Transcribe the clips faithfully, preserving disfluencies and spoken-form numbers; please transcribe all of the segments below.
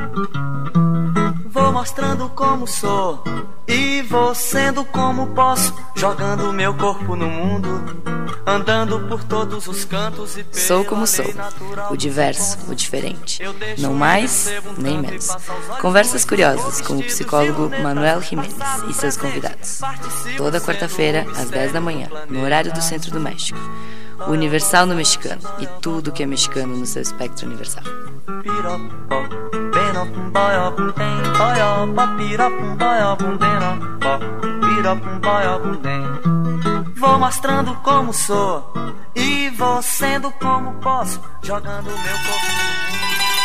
Vou mostrando como sou e vou sendo como posso, jogando meu corpo no mundo, andando por todos os cantos e Sou como sou, o diverso, o diferente, não mais nem menos. Conversas curiosas com o psicólogo Manuel Jiménez e seus convidados. Toda quarta-feira, às dez da manhã, no horário do Centro do México. O Universal no Mexicano e tudo que é mexicano no seu espectro universal. Vou mostrando como sou e vou sendo como posso, jogando meu corpo no mundo.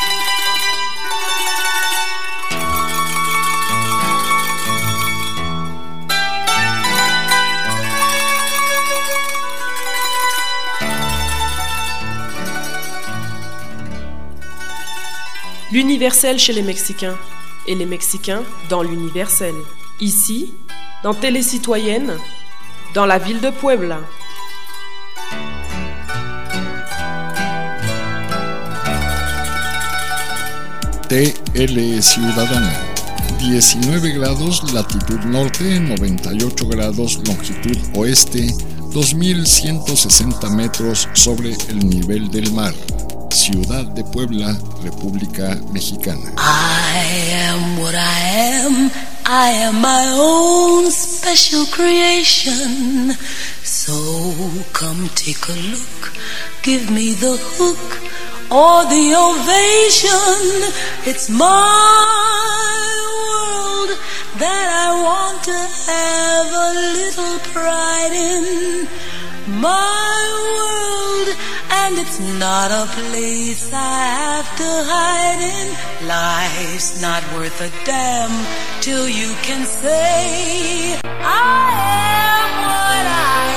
L'universel chez les Mexicains et les Mexicains dans l'universel. Ici, dans Télécitoyenne, dans la ville de Puebla. T L Ciudadana, diecinueve grados latitud norte, noventa y ocho grados longitud oeste, dos mil ciento sesenta metros sobre el nivel del mar. Ciudad de Puebla, República Mexicana. I am what I am. I am my own special creation. So come take a look. Give me the hook or the ovation. It's my world that I want to have a little pride in. My world, and it's not a place I have to hide in. Life's not worth a damn till you can say I am what I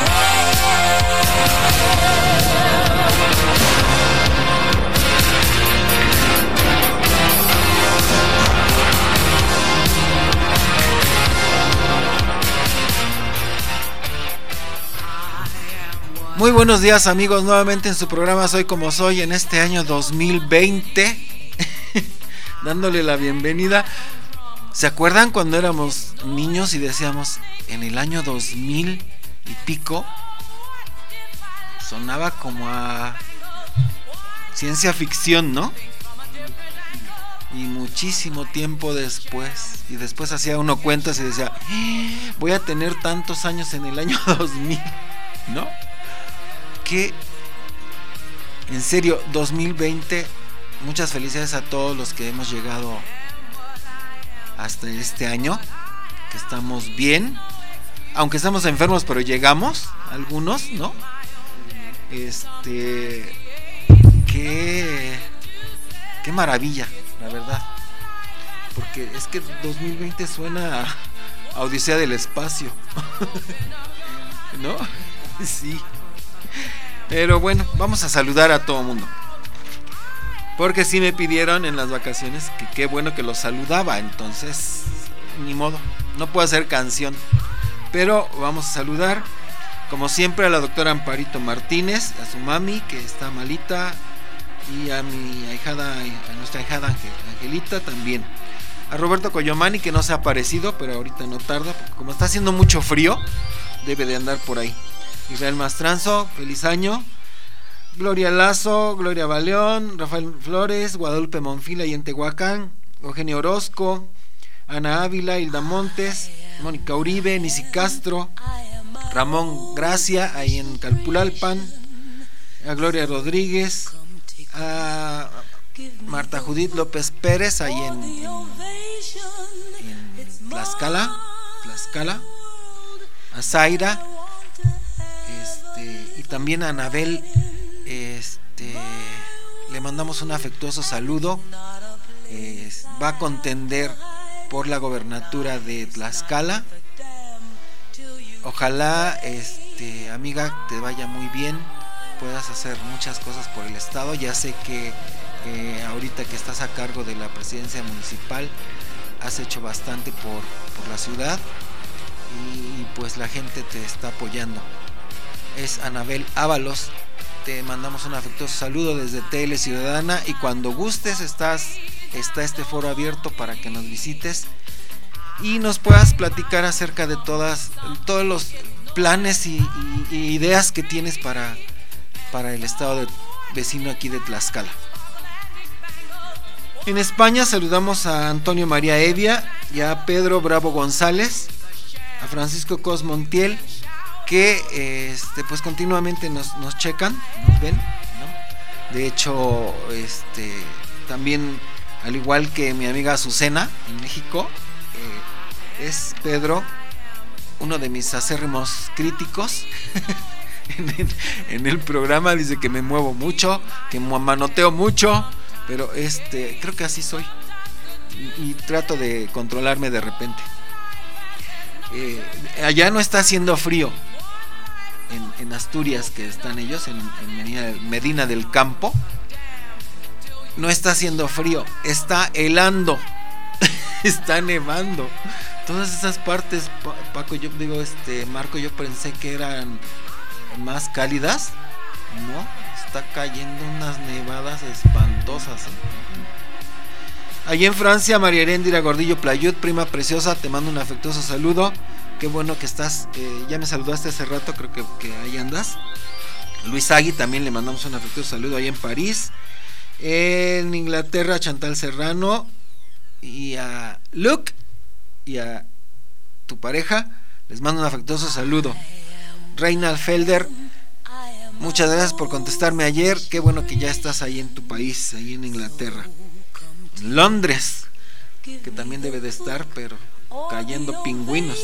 Muy buenos días amigos, nuevamente en su programa Soy Como Soy en este año dos mil veinte, dándole la bienvenida. ¿Se acuerdan cuando éramos niños y decíamos en el año dos mil y pico? Sonaba como a ciencia ficción, ¿no? Y muchísimo tiempo después, y después hacía uno cuentas y decía, voy a tener tantos años en el año dos mil, ¿no? Que en serio, dos mil veinte, muchas felicidades a todos los que hemos llegado hasta este año, que estamos bien, aunque estamos enfermos, pero llegamos, algunos, ¿no? Este, qué, qué maravilla, la verdad, porque es que dos mil veinte suena a Odisea del Espacio, ¿no? Sí. Pero bueno, vamos a saludar a todo mundo, porque sí me pidieron en las vacaciones que qué bueno que los saludaba. Entonces, ni modo, no puedo hacer canción, pero vamos a saludar como siempre a la doctora Amparito Martínez, a su mami que está malita, y a mi ahijada, a nuestra ahijada Angelita también, a Roberto Coyomani, que no se ha aparecido, pero ahorita no tarda, porque como está haciendo mucho frío, debe de andar por ahí. Israel Mastranzo, feliz año. Gloria Lazo, Gloria Baleón, Rafael Flores, Guadalupe Monfila y en Tehuacán, Eugenio Orozco, Ana Ávila, Hilda Montes, Mónica Uribe, Nisi Castro, Ramón Gracia ahí en Calpulalpan, a Gloria Rodríguez, a Marta Judith López Pérez ahí en, en, en Tlaxcala, Tlaxcala, a Zaira, este, y también a Anabel. Este, le mandamos un afectuoso saludo. Eh, va a contender por la gobernatura de Tlaxcala. Ojalá, este, amiga, te vaya muy bien, puedas hacer muchas cosas por el estado. Ya sé que eh, ahorita que estás a cargo de la presidencia municipal has hecho bastante por, por la ciudad y pues la gente te está apoyando. Es Anabel Ábalos. Te mandamos un afectuoso saludo desde Tele Ciudadana y cuando gustes estás está este foro abierto para que nos visites y nos puedas platicar acerca de todas todos los planes y, y, y ideas que tienes para, para el estado de, vecino aquí de Tlaxcala. En España saludamos a Antonio María Evia y a Pedro Bravo González, a Francisco Cos Montiel, que este, pues continuamente nos, nos checan, nos ven, ¿no? De hecho, este, también, al igual que mi amiga Azucena en México, eh, es Pedro uno de mis acérrimos críticos en, el, en el programa. Dice que me muevo mucho, que manoteo mucho, pero este creo que así soy y, y trato de controlarme de repente. Eh, allá no está haciendo frío en, en Asturias, que están ellos en, en Medina, Medina del Campo. No está haciendo frío, está helando. Está nevando. Todas esas partes, Paco, yo digo, este Marco, yo pensé que eran más cálidas. No, está cayendo unas nevadas espantosas, ¿eh? Allí en Francia, María Heréndira Gordillo Playut, prima preciosa, te mando un afectuoso saludo. Qué bueno que estás, eh, ya me saludaste hace rato, creo que, que ahí andas. Luis Agui también le mandamos un afectuoso saludo ahí en París. En Inglaterra, Chantal Serrano y a Luke y a tu pareja les mando un afectuoso saludo. Reinald Felder, muchas gracias por contestarme ayer. Qué bueno que ya estás ahí en tu país, ahí en Inglaterra. En Londres, que también debe de estar, pero cayendo pingüinos.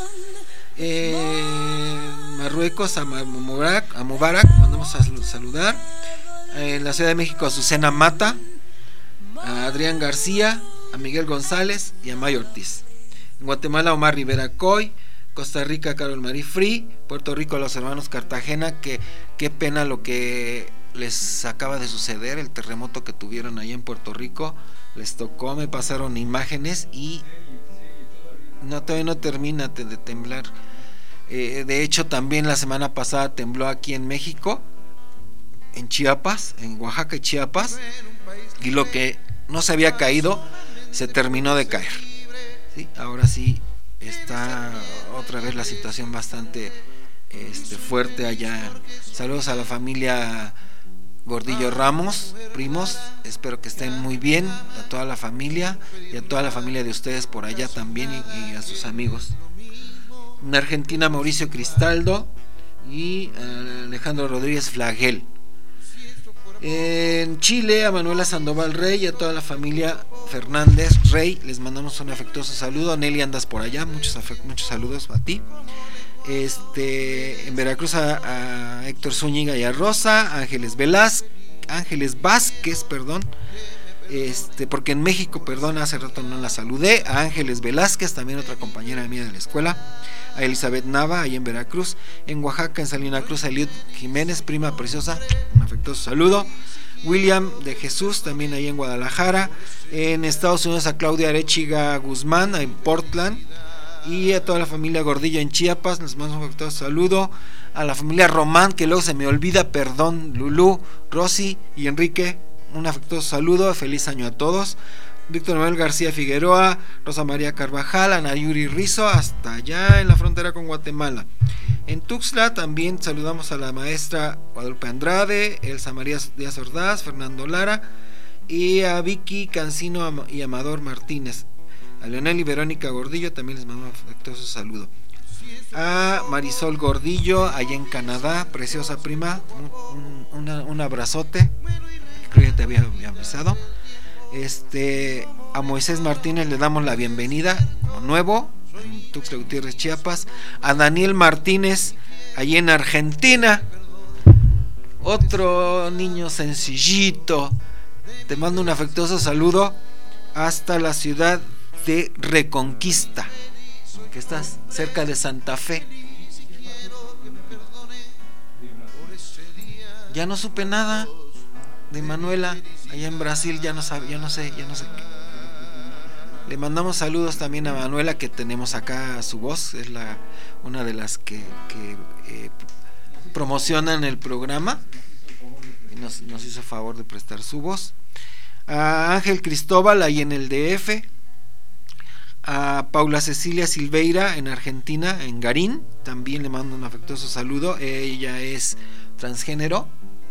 En Marruecos, a Mubarak, a Mubarak mandamos a saludar. En la Ciudad de México, a Azucena Mata, a Adrián García, a Miguel González y a May Ortiz. En Guatemala, Omar Rivera Coy. Costa Rica, Carol Marie Free. Puerto Rico, a los hermanos Cartagena, que qué pena lo que les acaba de suceder, el terremoto que tuvieron ahí en Puerto Rico. Les tocó, me pasaron imágenes y no, todavía no termina de temblar. Eh, de hecho, también la semana pasada tembló aquí en México, en Chiapas, en Oaxaca y Chiapas, y lo que no se había caído se terminó de caer, ¿sí? Ahora sí está otra vez la situación bastante este, fuerte allá. Saludos a la familia Gordillo Ramos, primos, espero que estén muy bien, a toda la familia y a toda la familia de ustedes por allá también, y, y a sus amigos. En Argentina, Mauricio Cristaldo y uh, Alejandro Rodríguez Flagel. En Chile, a Manuela Sandoval Rey y a toda la familia Fernández Rey les mandamos un afectuoso saludo. Nelly, andas por allá, muchos, muchos saludos a ti. Este, en Veracruz, a, a Héctor Zúñiga y a Rosa, Ángeles Velázquez, Ángeles Vázquez, perdón, este, porque en México, perdón, hace rato no la saludé, a Ángeles Velázquez, también otra compañera mía de la escuela, a Elizabeth Nava, ahí en Veracruz. En Oaxaca, en Salina Cruz, a Eliud Jiménez, prima preciosa, un afectuoso saludo. William de Jesús, también ahí en Guadalajara. En Estados Unidos, a Claudia Arechiga Guzmán, en Portland. Y a toda la familia Gordillo en Chiapas, les mando un afectuoso saludo. A la familia Román, que luego se me olvida, perdón, Lulú, Rosy y Enrique, un afectuoso saludo, feliz año a todos. Víctor Manuel García Figueroa, Rosa María Carvajal, Ana Yuri Rizo, hasta allá en la frontera con Guatemala. En Tuxtla también saludamos a la maestra Guadalupe Andrade, Elsa María Díaz Ordaz, Fernando Lara y a Vicky Cancino y Amador Martínez. A Leonel y Verónica Gordillo también les mando un afectuoso saludo. A Marisol Gordillo, allá en Canadá, preciosa prima, un, un, una, un abrazote, creo que te había avisado. Este, a Moisés Martínez le damos la bienvenida como nuevo en Tuxtla Gutiérrez, Chiapas. A Daniel Martínez, allí en Argentina, otro niño sencillito, te mando un afectuoso saludo hasta la ciudad de Reconquista, que está cerca de Santa Fe. Ya no supe nada de Manuela allá en Brasil, ya no sabe, ya no sé, ya no sé. Le mandamos saludos también a Manuela, que tenemos acá su voz, es la una de las que, que eh, promocionan el programa y nos, nos hizo favor de prestar su voz. a Ángel Cristóbal ahí en el D F, a Paula Cecilia Silveira en Argentina, en Garín, también le mando un afectuoso saludo. Ella es transgénero.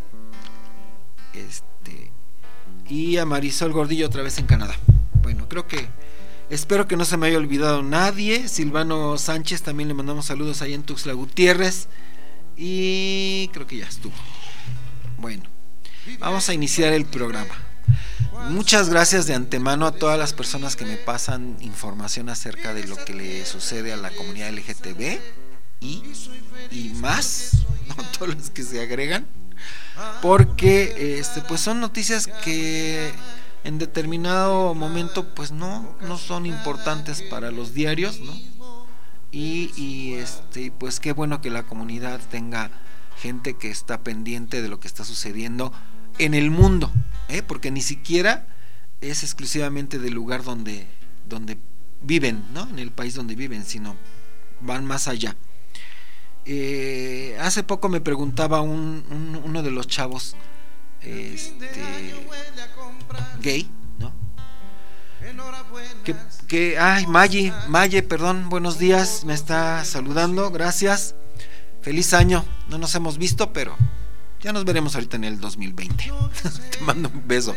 Este, y a Marisol Gordillo otra vez en Canadá. Bueno, creo que espero que no se me haya olvidado nadie. Silvano Sánchez también le mandamos saludos ahí en Tuxtla Gutiérrez. Y creo que ya estuvo. Bueno, vamos a iniciar el programa. Muchas gracias de antemano a todas las personas que me pasan información acerca de lo que le sucede a la comunidad L G T B y, y más, ¿no? Todos los que se agregan, porque este, pues son noticias que en determinado momento pues no, no son importantes para los diarios, ¿no? Y, y este, pues qué bueno que la comunidad tenga gente que está pendiente de lo que está sucediendo en el mundo, ¿eh? Porque ni siquiera es exclusivamente del lugar donde, donde viven, ¿no? En el país donde viven, sino van más allá. Eh, hace poco me preguntaba un, un, uno de los chavos este, gay, ¿no? Que, que ay, Maye, Maye, perdón, buenos días, me está saludando, gracias, feliz año, no nos hemos visto, pero ya nos veremos ahorita en el dos mil veinte. Te mando un beso.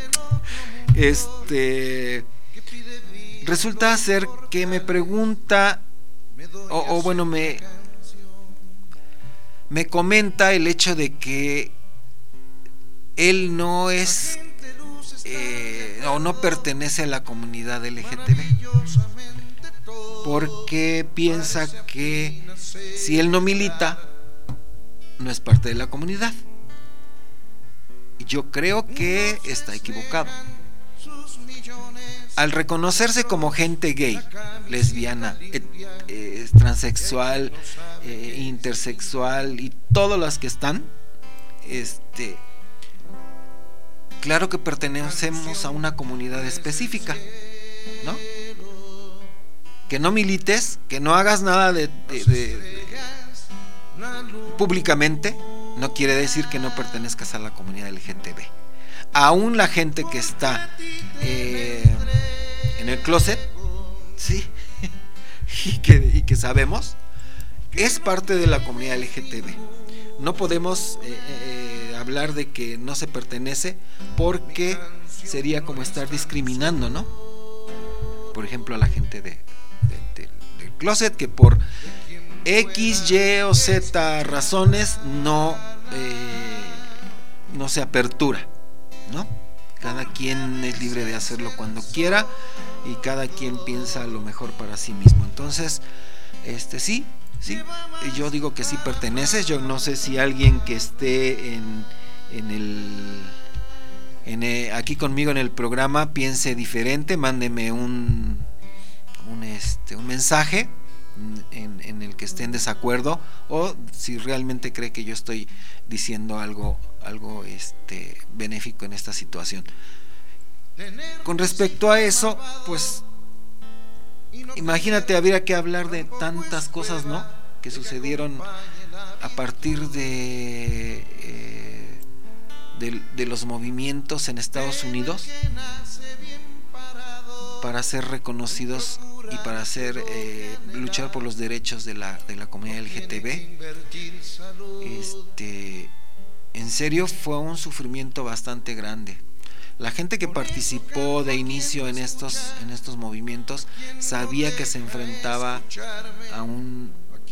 Este, resulta ser que me pregunta, o, o bueno, me, me comenta el hecho de que él no es eh, o no pertenece a la comunidad L G T B, porque piensa que si él no milita, no es parte de la comunidad. Yo creo que está equivocado. Al reconocerse como gente gay, lesbiana, et, eh, transexual, eh, intersexual y todas las que están, este, claro que pertenecemos a una comunidad específica, ¿no? Que no milites, que no hagas nada de, de, de, de públicamente, no quiere decir que no pertenezcas a la comunidad L G T B. Aún la gente que está eh, en el closet, sí, y que, y que sabemos, es parte de la comunidad L G T B. No podemos eh, eh, hablar de que no se pertenece, porque sería como estar discriminando, ¿no? Por ejemplo, a la gente de, de, de, del closet, que por X, Y o Z razones no, eh, no se apertura, ¿no? Cada quien es libre de hacerlo cuando quiera y cada quien piensa lo mejor para sí mismo. Entonces, este sí, sí, yo digo que sí perteneces. Yo no sé si alguien que esté en, en el, en el aquí conmigo en el programa piense diferente, mándeme un, un, este, un mensaje En, en el que esté en desacuerdo, o si realmente cree que yo estoy diciendo algo algo este benéfico en esta situación. Con respecto a eso, pues imagínate, habría que hablar de tantas cosas, ¿no?, que sucedieron a partir de eh, de, de los movimientos en Estados Unidos para ser reconocidos y para hacer eh, luchar por los derechos de la, de la comunidad L G T B. Este, en serio, fue un sufrimiento bastante grande. La gente que participó de inicio en estos, en estos movimientos sabía que se enfrentaba a un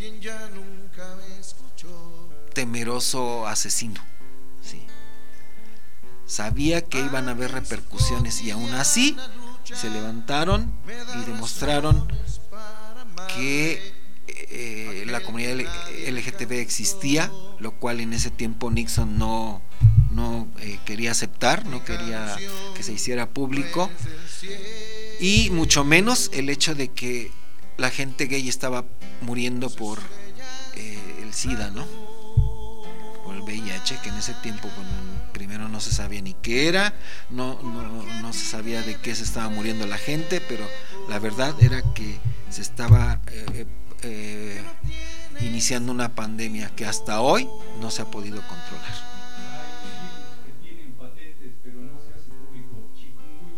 temeroso asesino, ¿sí? Sabía que iban a haber repercusiones, y aún así se levantaron y demostraron que eh, la comunidad L G T B existía, lo cual en ese tiempo Nixon no, no eh, quería aceptar, no quería que se hiciera público, y mucho menos el hecho de que la gente gay estaba muriendo por eh, el SIDA, ¿no?, por el V I H, que en ese tiempo, bueno, primero no se sabía ni qué era, no, no, no se sabía de qué se estaba muriendo la gente, pero la verdad era que se estaba eh, eh, iniciando una pandemia que hasta hoy no se ha podido controlar.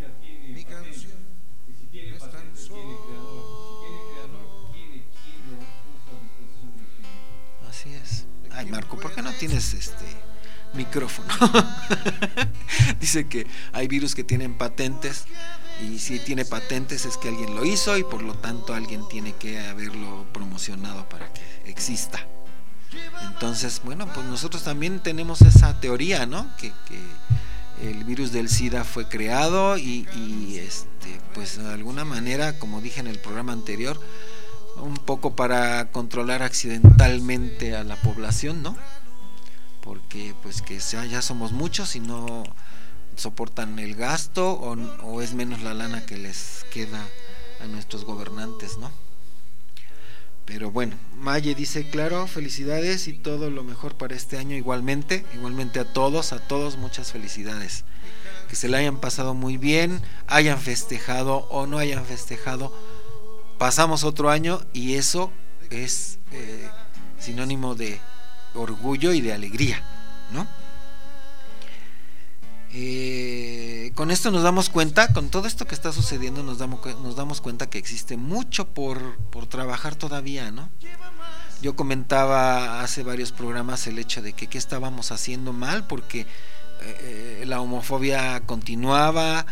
tienes este micrófono. Dice que hay virus que tienen patentes, y si tiene patentes es que alguien lo hizo y por lo tanto alguien tiene que haberlo promocionado para que exista. Entonces, bueno, pues nosotros también tenemos esa teoría, ¿no? Que, que el virus del SIDA fue creado y, y este, pues de alguna manera, como dije en el programa anterior, un poco para controlar accidentalmente a la población, ¿no? Porque pues que sea, ya somos muchos y no soportan el gasto o, o es menos la lana que les queda a nuestros gobernantes, ¿no? Pero bueno, Maye dice, claro, felicidades y todo lo mejor para este año igualmente, igualmente a todos, a todos muchas felicidades. Que se la hayan pasado muy bien, hayan festejado o no hayan festejado. Pasamos otro año y eso es eh, sinónimo de orgullo y de alegría, ¿no? Eh, con esto nos damos cuenta, con todo esto que está sucediendo, nos damos, nos damos cuenta que existe mucho por, por trabajar todavía, ¿no? Yo comentaba hace varios programas el hecho de que qué estábamos haciendo mal, porque eh, la homofobia continuaba,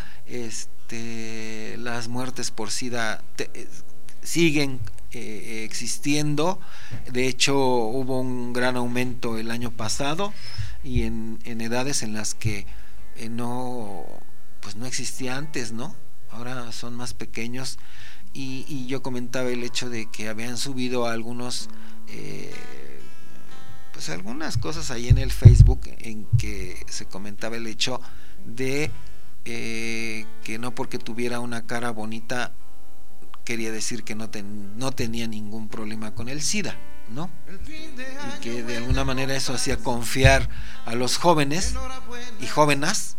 este, las muertes por SIDA te, eh, siguen eh, existiendo. De hecho, hubo un gran aumento el año pasado y en, en edades en las que Eh, no, pues no existía antes, ¿no? Ahora son más pequeños y, y yo comentaba el hecho de que habían subido algunos, eh, pues algunas cosas ahí en el Facebook en que se comentaba el hecho de eh, que no porque tuviera una cara bonita quería decir que no, ten, no tenía ningún problema con el SIDA, ¿no? Y que de alguna manera eso hacía confiar a los jóvenes y jóvenes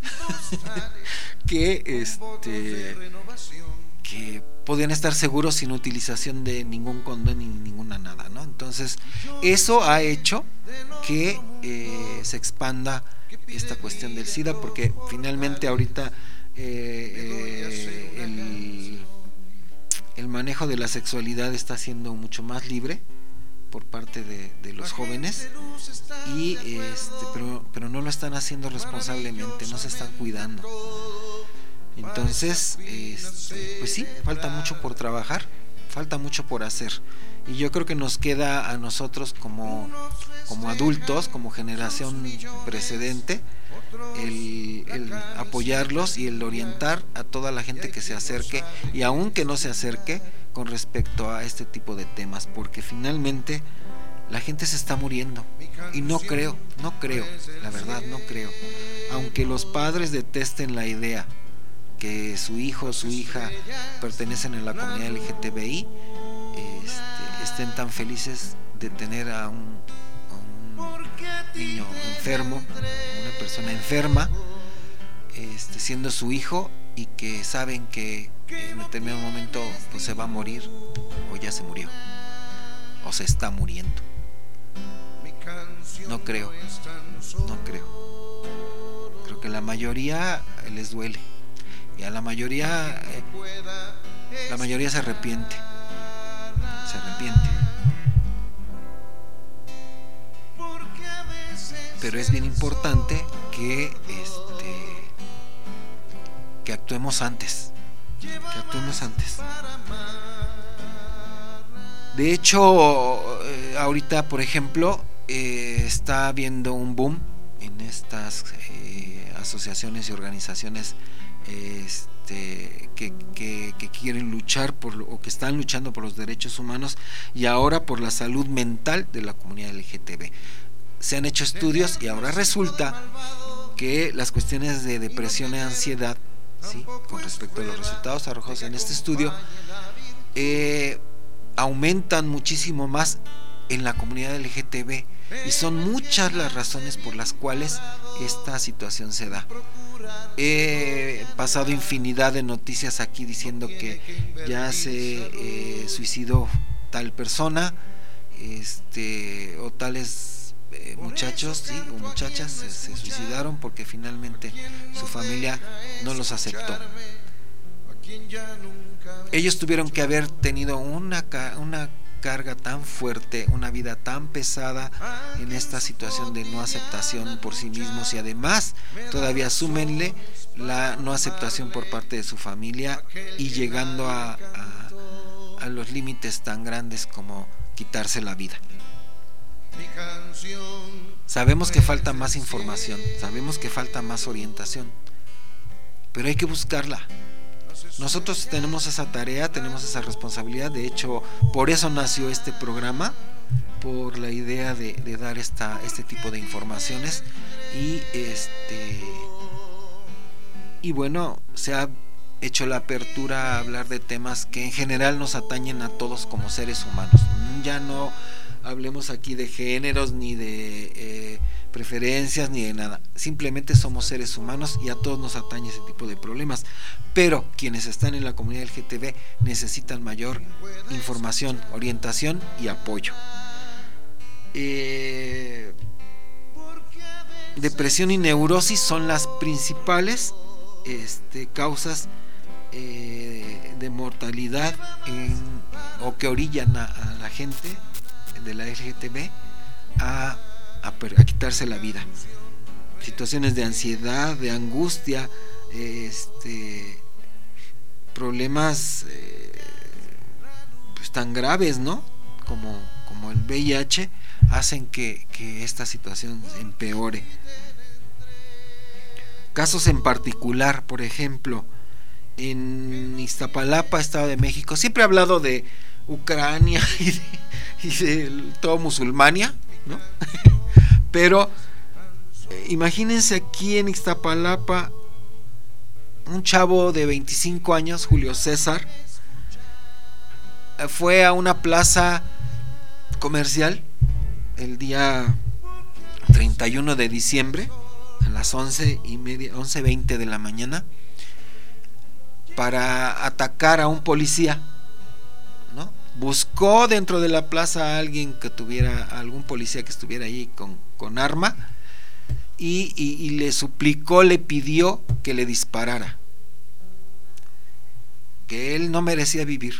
que este que podían estar seguros sin utilización de ningún condón ni ninguna nada, ¿no? Entonces eso ha hecho que eh, se expanda esta cuestión del SIDA, porque finalmente ahorita eh, eh, el, el manejo de la sexualidad está siendo mucho más libre por parte de, de los jóvenes y este, pero, pero no lo están haciendo responsablemente, no se están cuidando. Entonces este, pues sí, falta mucho por trabajar, falta mucho por hacer, y yo creo que nos queda a nosotros como, como adultos, como generación precedente, el, el apoyarlos y el orientar a toda la gente que se acerque y aun que no se acerque con respecto a este tipo de temas, porque finalmente la gente se está muriendo y no creo, no creo, la verdad no creo, aunque los padres detesten la idea que su hijo o su hija pertenecen a la comunidad L G T B I, este, estén tan felices de tener a un, a un niño enfermo, una persona enferma, este, siendo su hijo, y que saben que en determinado momento pues se va a morir, o ya se murió, o se está muriendo. No creo, no creo. Creo que la mayoría les duele, y a la mayoría eh, la mayoría se arrepiente, se arrepiente. Pero es bien importante que este que actuemos antes, que actuemos antes. De hecho, eh, ahorita, por ejemplo, eh, está habiendo un boom en estas eh, asociaciones y organizaciones este, que, que, que quieren luchar por, o que están luchando por los derechos humanos y ahora por la salud mental de la comunidad L G T B. Se han hecho estudios y ahora resulta que las cuestiones de depresión y ansiedad, ¿sí?, con respecto a los resultados arrojados en este estudio, eh, aumentan muchísimo más en la comunidad L G T B, y son muchas las razones por las cuales esta situación se da. He pasado infinidad de noticias aquí diciendo que ya se eh, suicidó tal persona, este, o tales Eh, muchachos, sí, o muchachas se, se suicidaron porque finalmente su familia no los aceptó. Ellos tuvieron que haber tenido una, una carga tan fuerte, una vida tan pesada en esta situación de no aceptación por sí mismos, y además todavía súmenle la no aceptación por parte de su familia, y llegando a, a, a los límites tan grandes como quitarse la vida. Sabemos que falta más información, sabemos que falta más orientación, pero hay que buscarla. Nosotros tenemos esa tarea, tenemos esa responsabilidad. De hecho, por eso nació este programa, por la idea de, de dar esta, este tipo de informaciones. Y este y bueno, se ha hecho la apertura a hablar de temas que en general nos atañen a todos como seres humanos. Ya no hablemos aquí de géneros, ni de eh, preferencias, ni de nada. Simplemente somos seres humanos y a todos nos atañe ese tipo de problemas. Pero quienes están en la comunidad L G B T necesitan mayor información, orientación y apoyo. Eh, depresión y neurosis son las principales este, causas eh, de mortalidad en, o que orillan a, a la gente de la L G B T a, a, a quitarse la vida. Situaciones de ansiedad, de angustia, este, problemas eh, pues tan graves, ¿no? Como, como el V I H, hacen que, que esta situación empeore. Casos en particular, por ejemplo, en Iztapalapa, Estado de México, siempre he hablado de Ucrania y de, y de todo Musulmania, ¿no? Pero eh, imagínense aquí en Iztapalapa un chavo de veinticinco años, Julio César, fue a una plaza comercial el día treinta y uno de diciembre a las once y media, once veinte de la mañana, para atacar a un policía, ¿no? Buscó dentro de la plaza a alguien que tuviera, algún policía que estuviera ahí con, con arma, y, y, y le suplicó, le pidió que le disparara, que él no merecía vivir.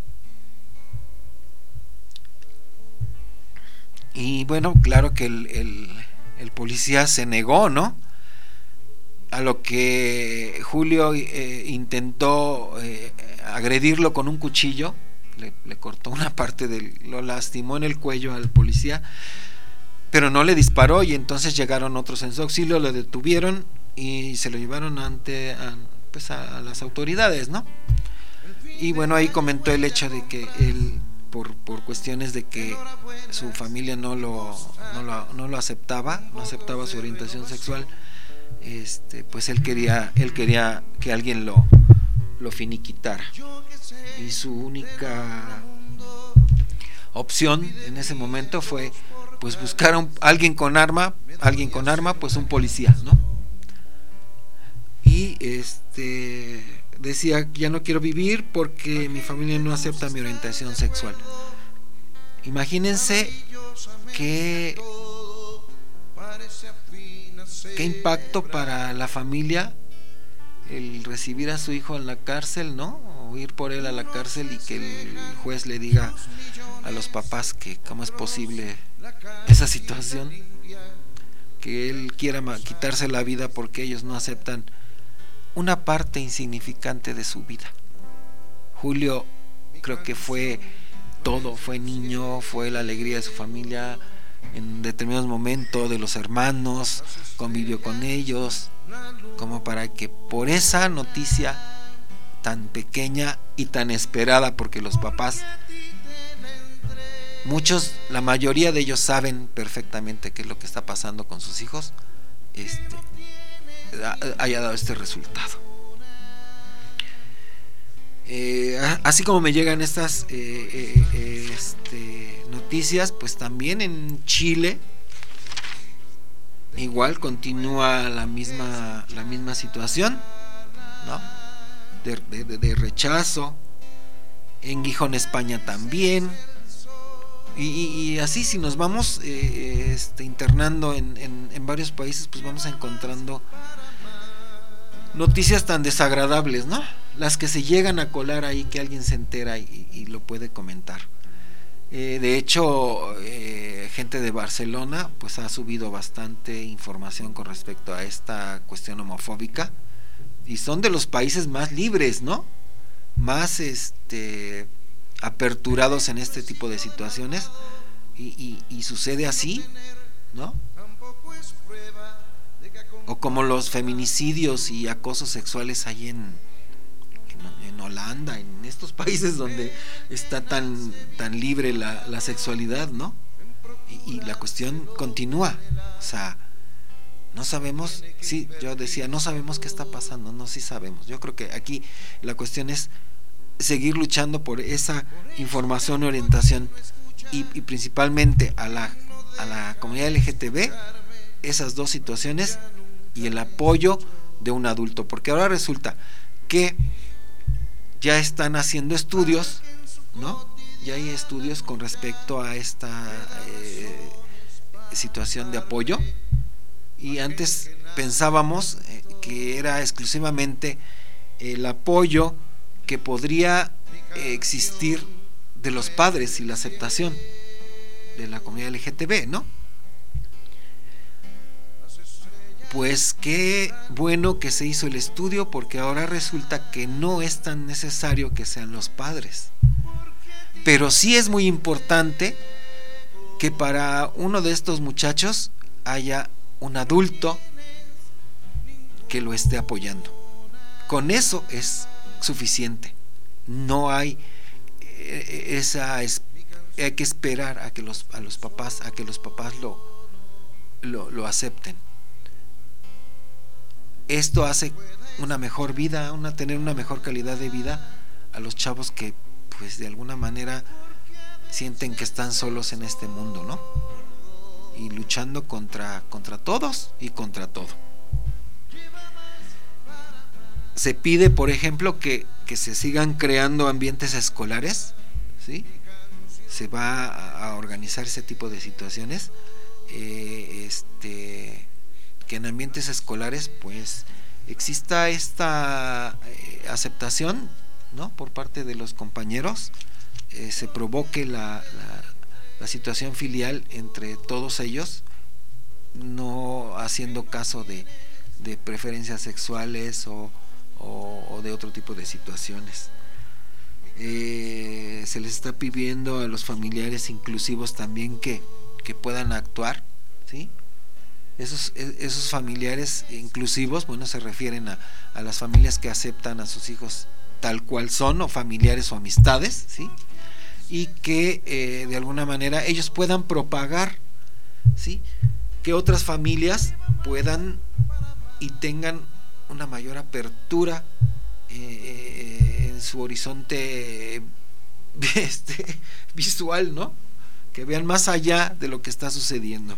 Y bueno, claro que el, el, el policía se negó, ¿no? A lo que Julio eh, intentó eh, agredirlo con un cuchillo, le, le cortó una parte del, lo lastimó en el cuello al policía, pero no le disparó, y entonces llegaron otros en su auxilio, lo detuvieron y se lo llevaron ante a, pues a, a las autoridades, ¿no? Y bueno, ahí comentó el hecho de que él, por, por cuestiones de que su familia no lo, no lo, no lo aceptaba, no aceptaba su orientación sexual, este, pues él quería, él quería que alguien lo, lo finiquitara. Y su única opción en ese momento fue pues buscar a un, alguien con arma, alguien con arma, pues un policía, ¿no? Y este decía, ya no quiero vivir porque mi familia no acepta mi orientación sexual. Imagínense qué, qué impacto para la familia el recibir a su hijo en la cárcel, ¿no? O ir por él a la cárcel y que el juez le diga a los papás que cómo es posible esa situación, que él quiera quitarse la vida porque ellos no aceptan una parte insignificante de su vida. Julio creo que fue todo, fue niño, fue la alegría de su familia en determinados momentos, de los hermanos, convivió con ellos, como para que por esa noticia tan pequeña y tan esperada, porque los papás, muchos, la mayoría de ellos saben perfectamente qué es lo que está pasando con sus hijos, este haya dado este resultado. Eh, así como me llegan estas eh, eh, este, noticias, pues también en Chile igual continúa la misma la misma situación, ¿no? de, de, de rechazo. En Gijón, España también. Y, y, y así, si nos vamos eh, este, internando en, en, en varios países, pues vamos encontrando noticias tan desagradables, ¿no? Las que se llegan a colar ahí, que alguien se entera y, y lo puede comentar. Eh, de hecho, eh, gente de Barcelona pues ha subido bastante información con respecto a esta cuestión homofóbica, y son de los países más libres, ¿no? Más este aperturados en este tipo de situaciones, y, y, y sucede así, ¿no? O como los feminicidios y acosos sexuales hay en, en, en Holanda, en estos países donde está tan, tan libre la, la sexualidad, ¿no? Y, y la cuestión continúa. O sea, no sabemos, sí, yo decía, no sabemos qué está pasando, no, sí sabemos. Yo creo que aquí la cuestión es seguir luchando por esa información y orientación, y, y principalmente a la, a la comunidad L G B T, esas dos situaciones, y el apoyo de un adulto, porque ahora resulta que ya están haciendo estudios, ¿no? Ya hay estudios con respecto a esta eh, situación de apoyo, y antes pensábamos eh, que era exclusivamente el apoyo que podría eh, existir de los padres y la aceptación de la comunidad L G B T, ¿no? Pues qué bueno que se hizo el estudio, porque ahora resulta que no es tan necesario que sean los padres, pero sí es muy importante que para uno de estos muchachos haya un adulto que lo esté apoyando. Con eso es suficiente. No hay eh, esa es, hay que esperar a que los a los papás a que los papás lo lo, lo acepten. Esto hace una mejor vida, una tener una mejor calidad de vida a los chavos que pues de alguna manera sienten que están solos en este mundo, ¿no? Y luchando contra contra todos y contra todo. Se pide, por ejemplo, que, que se sigan creando ambientes escolares, ¿sí? Se va a, a organizar ese tipo de situaciones, eh, este, que en ambientes escolares pues exista esta eh, aceptación, ¿no? Por parte de los compañeros, eh, se provoque la, la, la situación filial entre todos ellos, no haciendo caso de, de preferencias sexuales o O, o de otro tipo de situaciones. Eh, se les está pidiendo a los familiares inclusivos también que, que puedan actuar, ¿sí? Esos, esos familiares inclusivos, bueno, se refieren a, a las familias que aceptan a sus hijos tal cual son, o familiares o amistades, ¿sí? Y que eh, de alguna manera ellos puedan propagar, ¿sí? Que otras familias puedan y tengan una mayor apertura eh, en su horizonte este, visual, ¿no? Que vean más allá de lo que está sucediendo,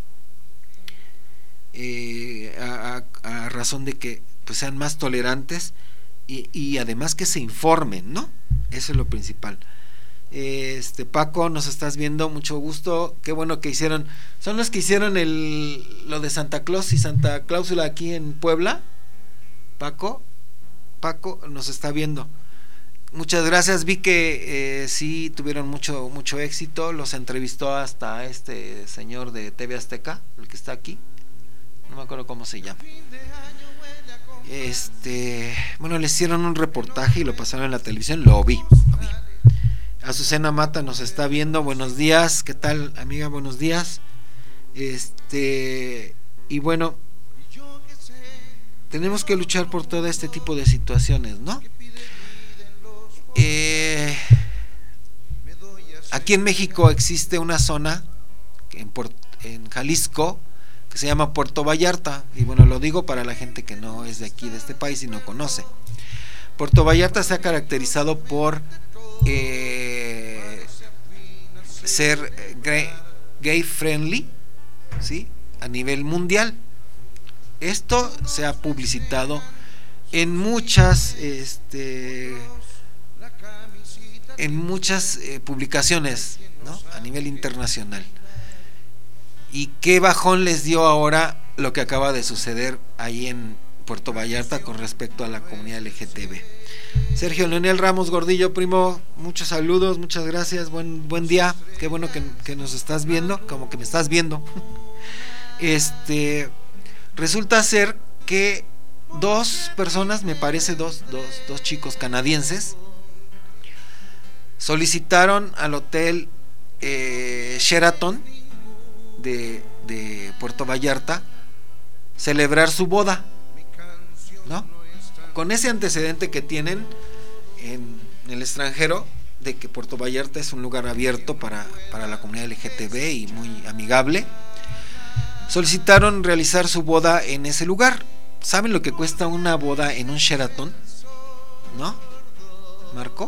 eh, a, a, a razón de que pues sean más tolerantes y, y además que se informen, ¿no? Eso es lo principal. Este Paco, nos estás viendo, mucho gusto, qué bueno que hicieron, son los que hicieron el lo de Santa Claus y Santa Cláusula aquí en Puebla. Paco, Paco nos está viendo. Muchas gracias. Vi que eh, sí tuvieron mucho mucho éxito. Los entrevistó hasta este señor de T V Azteca, el que está aquí. No me acuerdo cómo se llama. Este, bueno, le hicieron un reportaje y lo pasaron en la televisión. Lo vi, lo vi. Azucena Mata nos está viendo. Buenos días. ¿Qué tal, amiga? Buenos días. Este, y bueno, tenemos que luchar por todo este tipo de situaciones, ¿no? Eh, aquí en México existe una zona en, Puerto, en Jalisco que se llama Puerto Vallarta, y bueno, lo digo para la gente que no es de aquí, de este país, y no conoce. Puerto Vallarta se ha caracterizado por eh, ser gay, gay friendly, ¿sí? A nivel mundial. Esto se ha publicitado en muchas este, en muchas eh, publicaciones, ¿no? A nivel internacional. Y qué bajón les dio ahora lo que acaba de suceder ahí en Puerto Vallarta con respecto a la comunidad L G B T. Sergio Leonel Ramos Gordillo, primo, muchos saludos, muchas gracias, buen, buen día, qué bueno que, que nos estás viendo, como que me estás viendo. Este, resulta ser que dos personas, me parece dos, dos, dos chicos canadienses, solicitaron al hotel eh, Sheraton de, de Puerto Vallarta celebrar su boda, ¿no? Con ese antecedente que tienen en, en el extranjero, de que Puerto Vallarta es un lugar abierto para, para la comunidad L G T B y muy amigable, solicitaron realizar su boda en ese lugar. ¿Saben lo que cuesta una boda en un Sheraton? ¿No? ¿Marco?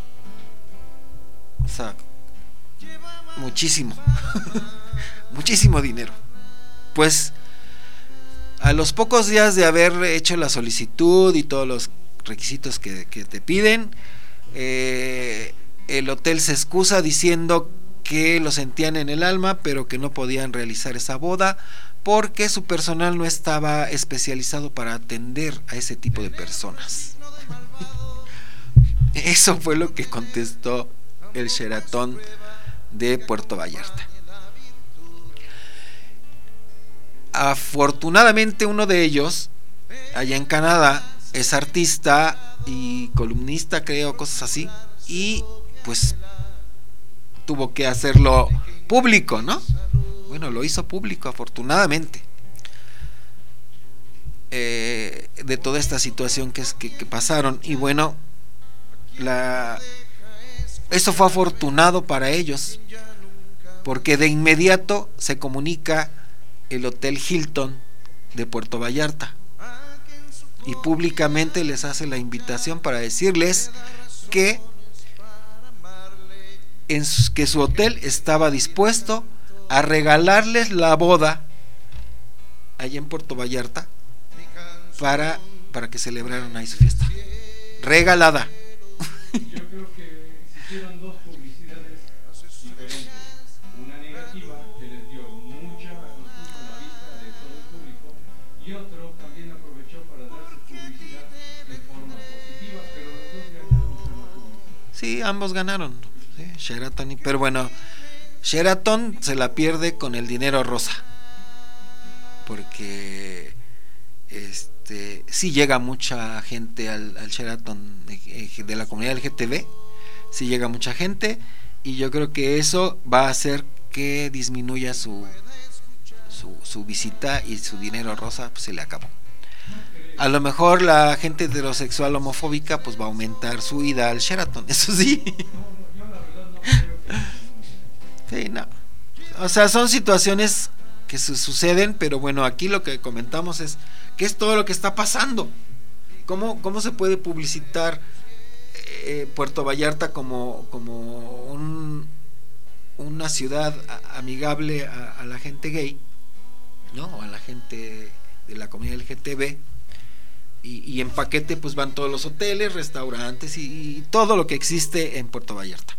O sea, muchísimo. Muchísimo dinero. Pues a los pocos días de haber hecho la solicitud y todos los requisitos que, que te piden, eh, el hotel se excusa diciendo que lo sentían en el alma, pero que no podían realizar esa boda porque su personal no estaba especializado para atender a ese tipo de personas. Eso fue lo que contestó el Sheraton de Puerto Vallarta. Afortunadamente uno de ellos, allá en Canadá, es artista y columnista, creo, cosas así, y pues tuvo que hacerlo público, ¿no? Bueno, lo hizo público, afortunadamente, eh, de toda esta situación que, es, que, que pasaron. Y bueno, la, eso fue afortunado para ellos, porque de inmediato se comunica el Hotel Hilton de Puerto Vallarta y públicamente les hace la invitación para decirles que, en su, que su hotel estaba dispuesto a regalarles la boda allá en Puerto Vallarta para, para que celebraran ahí su fiesta. Regalada. Yo creo que hicieron dos publicidades diferentes. Una negativa que les dio mucha, nos puso a la vista de todo el público, y otro también aprovechó para darse publicidad de forma positiva, pero los dos ganaron como público. Sí, ambos ganaron, sí, Sheraton y, pero bueno, Sheraton se la pierde con el dinero rosa, porque este sí llega mucha gente al, al Sheraton de, de la comunidad L G T B, sí llega mucha gente, y yo creo que eso va a hacer que disminuya su su, su visita, y su dinero rosa pues se le acabó. A lo mejor la gente heterosexual homofóbica pues va a aumentar su ida al Sheraton, eso sí. Sí, no. O sea, son situaciones que su- suceden, pero bueno, aquí lo que comentamos es qué es todo lo que está pasando. ¿Cómo, cómo se puede publicitar eh, Puerto Vallarta como, como un, una ciudad a- amigable a, a la gente gay, ¿no? O a la gente de la comunidad L G T B, y, y en paquete pues van todos los hoteles, restaurantes y, y todo lo que existe en Puerto Vallarta.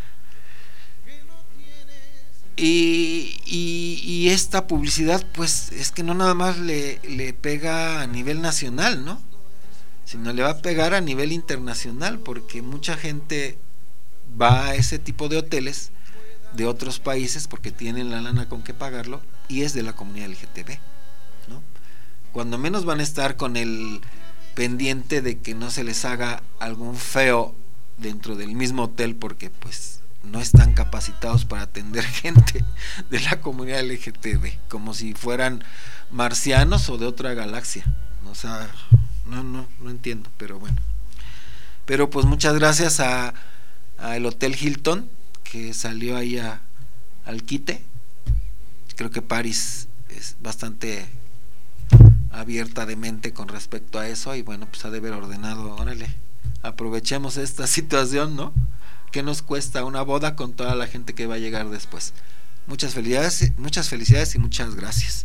Y, y, y esta publicidad pues es que no nada más le, le pega a nivel nacional, ¿no? Sino le va a pegar a nivel internacional, porque mucha gente va a ese tipo de hoteles de otros países porque tienen la lana con que pagarlo, y es de la comunidad L G T B, ¿no? Cuando menos van a estar con el pendiente de que no se les haga algún feo dentro del mismo hotel, porque pues no están capacitados para atender gente de la comunidad L G T B, como si fueran marcianos o de otra galaxia. O sea, no, no, no entiendo, pero bueno. Pero pues muchas gracias a, a el Hotel Hilton, que salió ahí a, al quite. Creo que París es bastante abierta de mente con respecto a eso, y bueno, pues ha de haber ordenado, órale, aprovechemos esta situación, ¿no? ¿Qué nos cuesta una boda con toda la gente que va a llegar después? Muchas felicidades, muchas felicidades y muchas gracias.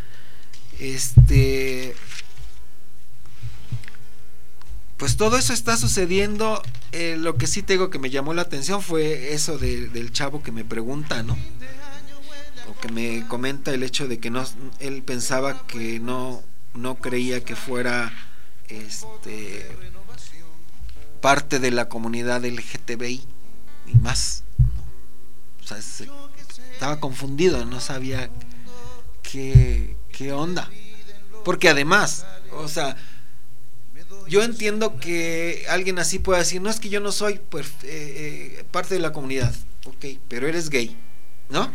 Este, pues todo eso está sucediendo. Eh, lo que sí tengo que me llamó la atención fue eso de, del chavo que me pregunta, ¿no? O que me comenta el hecho de que no, él pensaba que no, no creía que fuera este parte de la comunidad L G T B I y más, ¿no? O sea, se, estaba confundido, no sabía qué, qué onda, porque además, o sea, yo entiendo que alguien así pueda decir, no, es que yo no soy pues, eh, eh, parte de la comunidad, ok, pero eres gay, ¿no?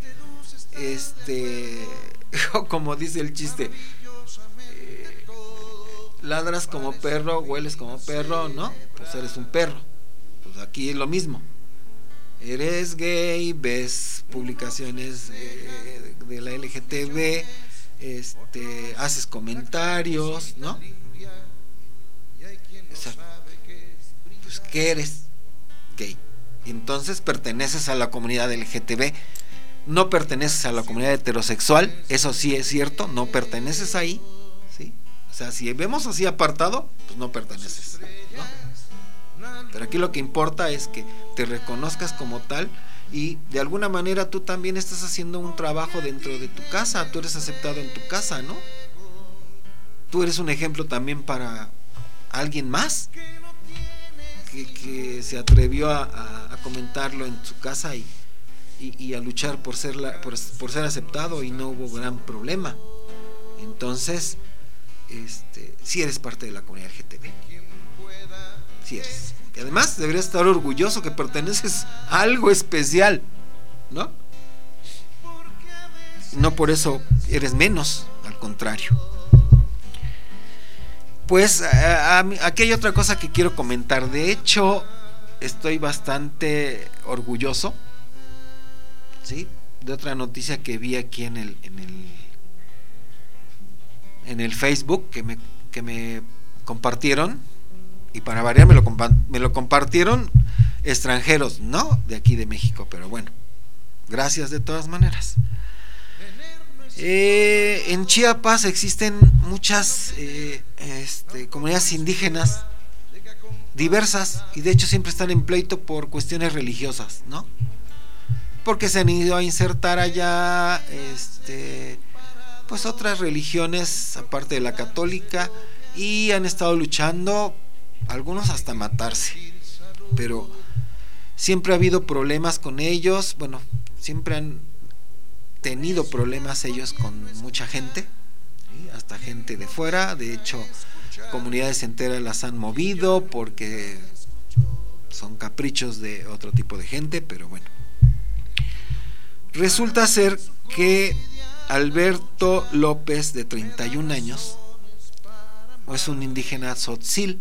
Este, como dice el chiste, eh, ladras como perro, hueles como perro, ¿no? Pues eres un perro. Pues aquí es lo mismo. Eres gay, ves publicaciones eh, de la L G T B, este, haces comentarios, ¿no? O sea, pues que eres gay. Y entonces perteneces a la comunidad L G T B. No perteneces a la comunidad heterosexual, eso sí es cierto, no perteneces ahí, ¿sí? O sea, si vemos así apartado, pues no perteneces, ¿no? Pero aquí lo que importa es que te reconozcas como tal y de alguna manera tú también estás haciendo un trabajo dentro de tu casa, tú eres aceptado en tu casa, ¿no? Tú eres un ejemplo también para alguien más que, que se atrevió a, a, a comentarlo en su casa y Y, y a luchar por ser la, por, por ser aceptado y no hubo gran problema. Entonces, este, si eres parte de la comunidad L G T B, si eres. Y además deberías estar orgulloso que perteneces a algo especial, ¿no? No por eso eres menos, al contrario. Pues a, a, aquí hay otra cosa que quiero comentar. De hecho, estoy bastante orgulloso, ¿sí? De otra noticia que vi aquí en el en el en el Facebook que me que me compartieron, y para variar me lo me lo compartieron extranjeros, no de aquí de México, pero bueno, gracias de todas maneras. Eh, en Chiapas existen muchas eh, este, comunidades indígenas diversas, y de hecho siempre están en pleito por cuestiones religiosas, ¿no? Porque se han ido a insertar allá este, pues otras religiones aparte de la católica, y han estado luchando, algunos hasta matarse, pero siempre ha habido problemas con ellos. Bueno, siempre han tenido problemas ellos con mucha gente, ¿sí? Hasta gente de fuera. De hecho, comunidades enteras las han movido porque son caprichos de otro tipo de gente, pero bueno. Resulta ser que Alberto López, de treinta y un años, es un indígena tzotzil.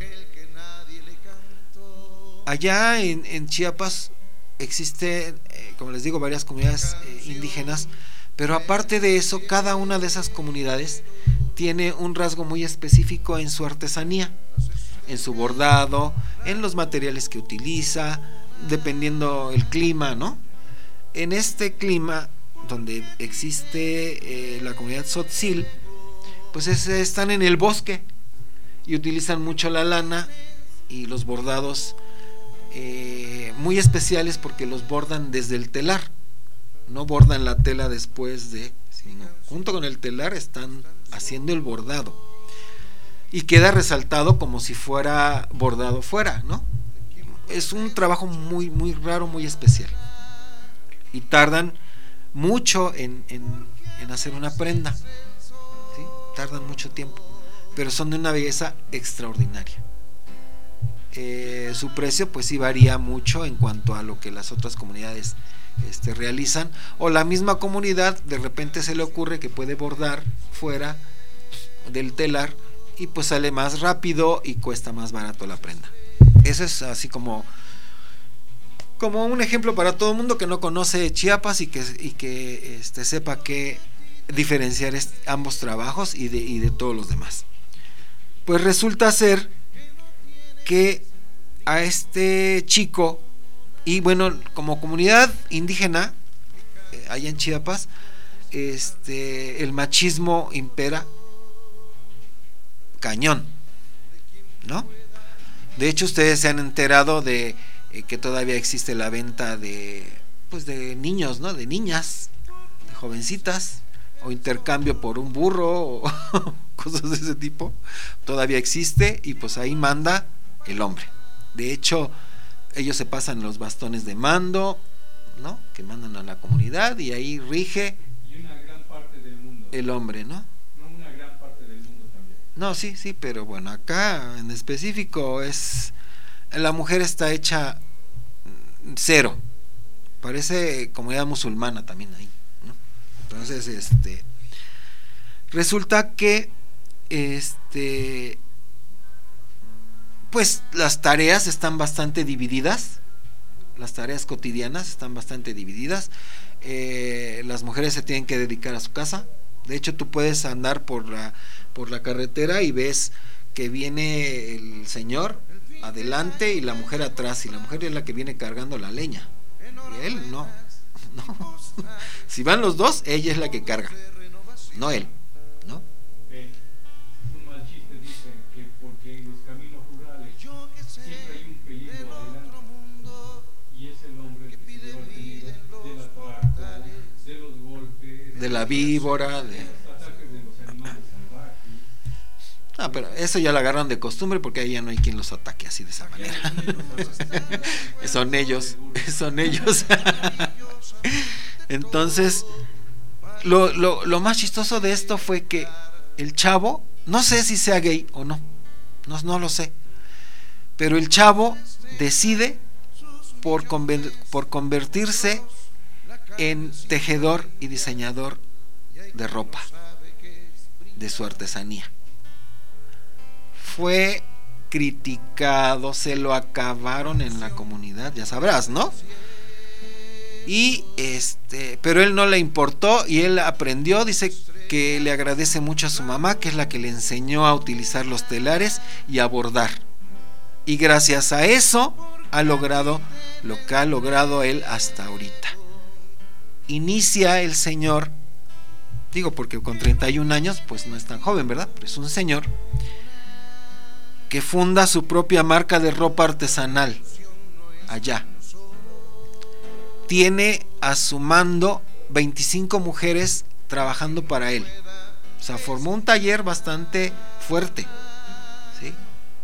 Allá en, en Chiapas existen, eh, como les digo, varias comunidades eh, indígenas, pero aparte de eso, cada una de esas comunidades tiene un rasgo muy específico en su artesanía, en su bordado, en los materiales que utiliza, dependiendo el clima, ¿no? En este clima donde existe eh, la comunidad tzotzil, pues es, están en el bosque y utilizan mucho la lana y los bordados eh, muy especiales, porque los bordan desde el telar, no bordan la tela después de, sino junto con el telar están haciendo el bordado y queda resaltado como si fuera bordado fuera, ¿no? Es un trabajo muy muy raro, muy especial, y tardan mucho en, en, en hacer una prenda, ¿sí? Tardan mucho tiempo, pero son de una belleza extraordinaria. Eh, su precio pues sí varía mucho en cuanto a lo que las otras comunidades este, realizan, o la misma comunidad de repente se le ocurre que puede bordar fuera del telar y pues sale más rápido y cuesta más barato la prenda. Eso es así como como un ejemplo para todo el mundo que no conoce Chiapas y que, y que este, sepa que diferenciar ambos trabajos y de, y de todos los demás. Pues resulta ser que a este chico, y bueno, como comunidad indígena eh, allá en Chiapas, este, el machismo impera cañón, ¿no? De hecho, ustedes se han enterado de eh, que todavía existe la venta de pues de niños, ¿no? De niñas, de jovencitas, o intercambio por un burro o cosas de ese tipo. Todavía existe, y pues ahí manda el hombre. De hecho, ellos se pasan los bastones de mando, ¿no? Que mandan a la comunidad y ahí rige y una gran parte del mundo. El hombre, ¿no? No, una gran parte del mundo también. No, sí, sí, pero bueno, acá en específico es la mujer está hecha cero. Parece comunidad musulmana también ahí, ¿no? Entonces, este resulta que este pues las tareas están bastante divididas. Las tareas cotidianas están bastante divididas. Eh, las mujeres se tienen que dedicar a su casa. De hecho, tú puedes andar por la, por la carretera y ves que viene el señor adelante y la mujer atrás. Y la mujer es la que viene cargando la leña. Y él no. no. Si van los dos, ella es la que carga. No él. ¿No? Eh, un mal chiste dice que porque en los caminos rurales siempre hay un peligro adelante. Y es el hombre que se lleva el peligro del atraco, de los golpes, de la víbora, de los ataques de los animales salvajes. Ah, pero eso ya lo agarran de costumbre porque ahí ya no hay quien los ataque así de esa manera. Son ellos, son ellos. Entonces, lo, lo, lo más chistoso de esto fue que el chavo, no sé si sea gay o no, no, no lo sé, pero el chavo decide por, conver, por convertirse en tejedor y diseñador de ropa, de su artesanía. Fue criticado, se lo acabaron en la comunidad, ya sabrás, ¿no? Y este, pero él no le importó y él aprendió, dice que le agradece mucho a su mamá, que es la que le enseñó a utilizar los telares y a bordar. Y gracias a eso ha logrado lo que ha logrado él hasta ahorita. Inicia el señor, digo porque con treinta y un años pues no es tan joven, ¿verdad? Pero es un señor que funda su propia marca de ropa artesanal allá. Tiene a su mando veinticinco mujeres trabajando para él. O sea, formó un taller bastante fuerte, ¿sí?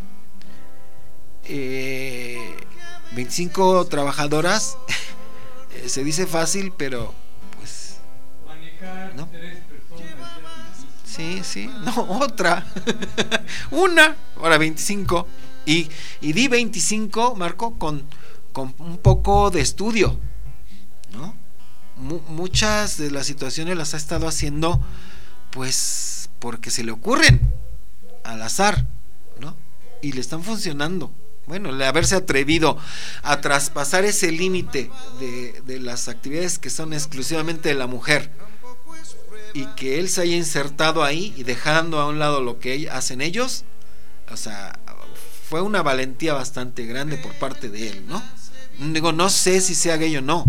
Eh, veinticinco trabajadoras. Se dice fácil, pero pues manejar ¿no? tres personas ya. Sí, sí, no, otra. Una, ahora veinticinco. Y, y di veinticinco, Marco, con, con un poco de estudio, ¿no? M- muchas de las situaciones las ha estado haciendo, pues, porque se le ocurren al azar, ¿no? Y le están funcionando. Bueno, el haberse atrevido a traspasar ese límite de, de las actividades que son exclusivamente de la mujer y que él se haya insertado ahí y dejando a un lado lo que hacen ellos, o sea, fue una valentía bastante grande por parte de él, ¿no? Digo, no sé si sea gay o no.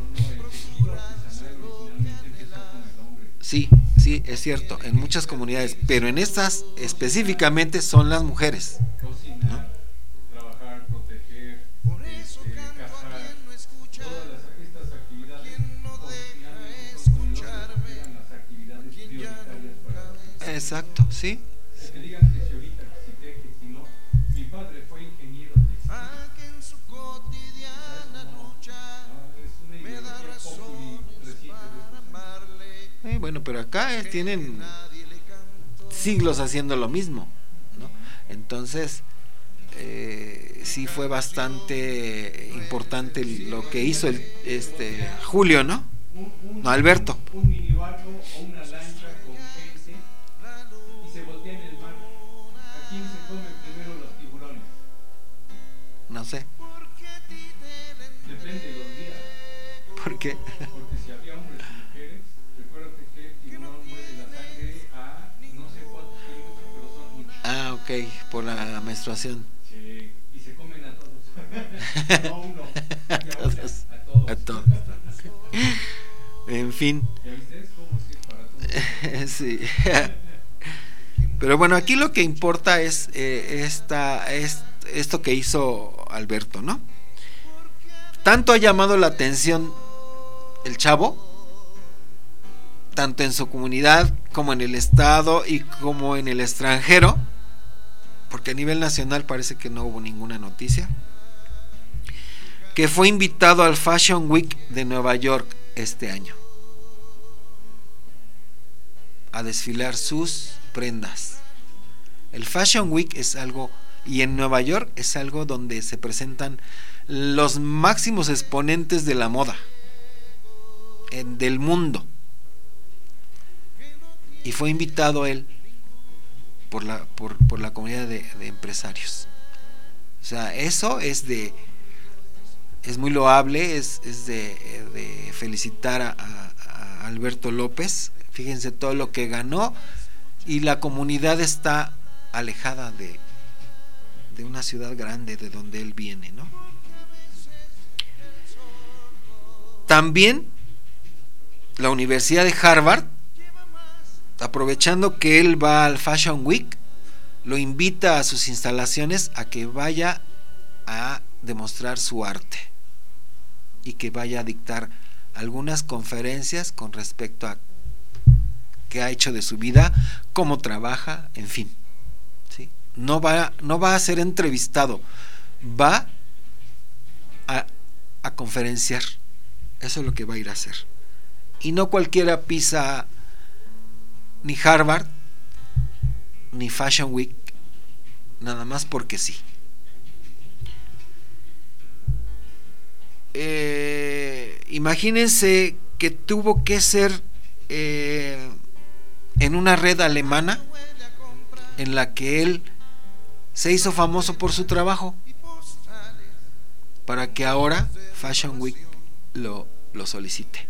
Sí, sí, es cierto, en muchas comunidades, pero en estas específicamente son las mujeres, ¿no? Exacto, sí. Que digan que si ahorita que si teje, si no. Mi padre fue ingeniero textil. Es una ideología populi reciente de Eh, bueno, pero acá eh, tienen siglos haciendo lo mismo, ¿no? Entonces, eh, sí fue bastante importante lo que hizo el este Julio, ¿no? un, un, No, Alberto. Un minibarco o una lancha con gente y se voltea en el mar. ¿A quién se comen primero los tiburones? No sé. Depende de los días. ¿Por qué? Porque si había hombres y mujeres, recuérdate que el tiburón mueve la sangre a no sé cuántos kilómetros, pero son muchos. Ah, ok, por la menstruación. Sí, y se comen a todos. No uno, A todos. a todos. A todos. En fin. ¿Ya viste cómo es que es para todos? Sí. Pero bueno, aquí lo que importa es, eh, esta, es esto que hizo Alberto, ¿no? Tanto ha llamado la atención el chavo, tanto en su comunidad como en el estado y como en el extranjero, porque a nivel nacional parece que no hubo ninguna noticia, que fue invitado al Fashion Week de Nueva York este año a desfilar sus prendas. El Fashion Week es algo, y en Nueva York es algo donde se presentan los máximos exponentes de la moda en, del mundo, y fue invitado él por la, por, por la comunidad de, de empresarios. O sea, eso es de es muy loable, es, es de, de felicitar a, a, a Alberto López. Fíjense todo lo que ganó, y la comunidad está alejada de, de una ciudad grande de donde él viene, ¿no? También la Universidad de Harvard, aprovechando que él va al Fashion Week, lo invita a sus instalaciones a que vaya a demostrar su arte y que vaya a dictar algunas conferencias con respecto a qué ha hecho de su vida, cómo trabaja, en fin, ¿sí? No va, no va a ser entrevistado, va a, a conferenciar. Eso es lo que va a ir a hacer. Y no cualquiera pisa ni Harvard ni Fashion Week nada más porque sí. Eh, imagínense que tuvo que ser eh, en una red alemana en la que él se hizo famoso por su trabajo, para que ahora Fashion Week lo, lo solicite.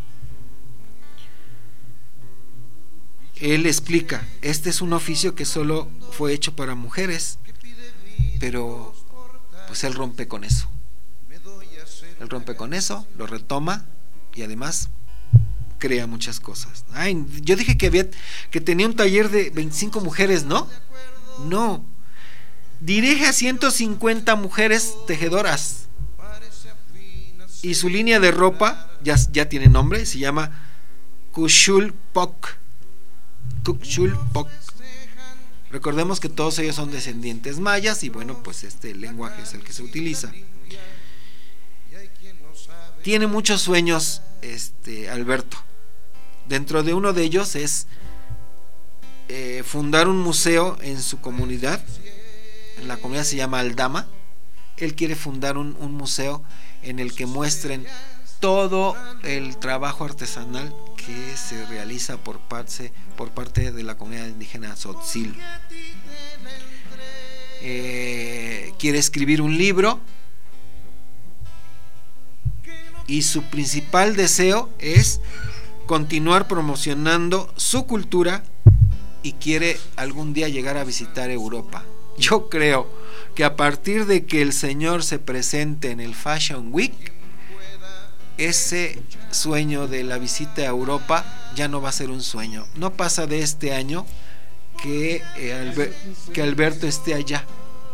Él explica, este es un oficio que solo fue hecho para mujeres, pero pues él rompe con eso. Él rompe con eso, lo retoma y además crea muchas cosas. Ay, yo dije que había que tenía un taller de veinticinco mujeres, ¿no? No. Dirige a ciento cincuenta mujeres tejedoras. Y su línea de ropa ya, ya tiene nombre, se llama Kushulpok. Kushulpok. Recordemos que todos ellos son descendientes mayas y bueno, pues este lenguaje es el que se utiliza. Tiene muchos sueños este Alberto. Dentro de uno de ellos es eh, fundar un museo en su comunidad. En la comunidad se llama Aldama. Él quiere fundar un, un museo en el que muestren todo el trabajo artesanal que se realiza por parte, por parte de la comunidad indígena Tzotzil. Eh, quiere escribir un libro y su principal deseo es continuar promocionando su cultura y quiere algún día llegar a visitar Europa. Yo creo que a partir de que el señor se presente en el Fashion Week, ese sueño de la visita a Europa ya no va a ser un sueño. No pasa de este año que, eh, Alber- que Alberto esté allá.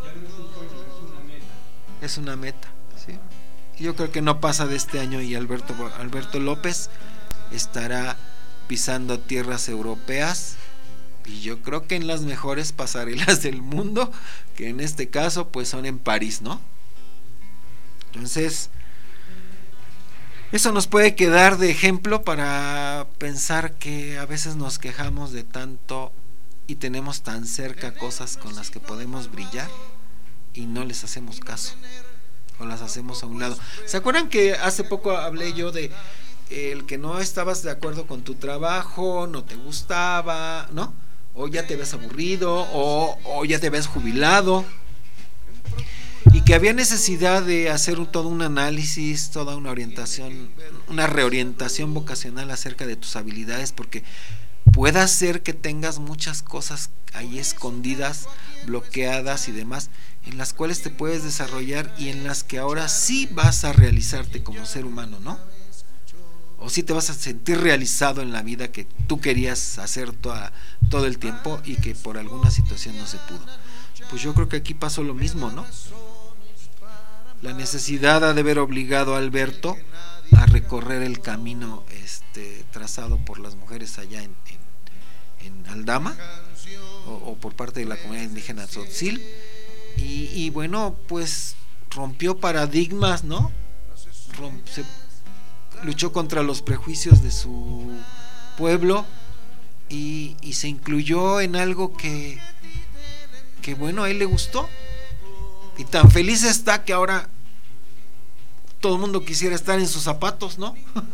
Es una meta, ¿sí? Yo creo que no pasa de este año y Alberto, Alberto López estará pisando tierras europeas, y yo creo que en las mejores pasarelas del mundo, que en este caso pues son en París, ¿no? Entonces eso nos puede quedar de ejemplo para pensar que a veces nos quejamos de tanto y tenemos tan cerca cosas con las que podemos brillar y no les hacemos caso o las hacemos a un lado. ¿Se acuerdan que hace poco hablé yo de el que no estabas de acuerdo con tu trabajo, no te gustaba, ¿no? O ya te ves aburrido, o, o ya te ves jubilado, y que había necesidad de hacer un, todo un análisis, toda una orientación, una reorientación vocacional acerca de tus habilidades, porque puede ser que tengas muchas cosas ahí escondidas, bloqueadas y demás, en las cuales te puedes desarrollar y en las que ahora sí vas a realizarte como ser humano, ¿no? O sí te vas a sentir realizado en la vida que tú querías hacer toda, todo el tiempo y que por alguna situación no se pudo. Pues yo creo que aquí pasó lo mismo, ¿no? La necesidad ha de haber obligado a Alberto a recorrer el camino este, trazado por las mujeres allá en, en, en Aldama, o, o por parte de la comunidad indígena Tzotzil, y, y bueno, pues rompió paradigmas, ¿no? Romp, se, luchó contra los prejuicios de su pueblo y, y se incluyó en algo que, que bueno, a él le gustó, y tan feliz está que ahora todo el mundo quisiera estar en sus zapatos, ¿no?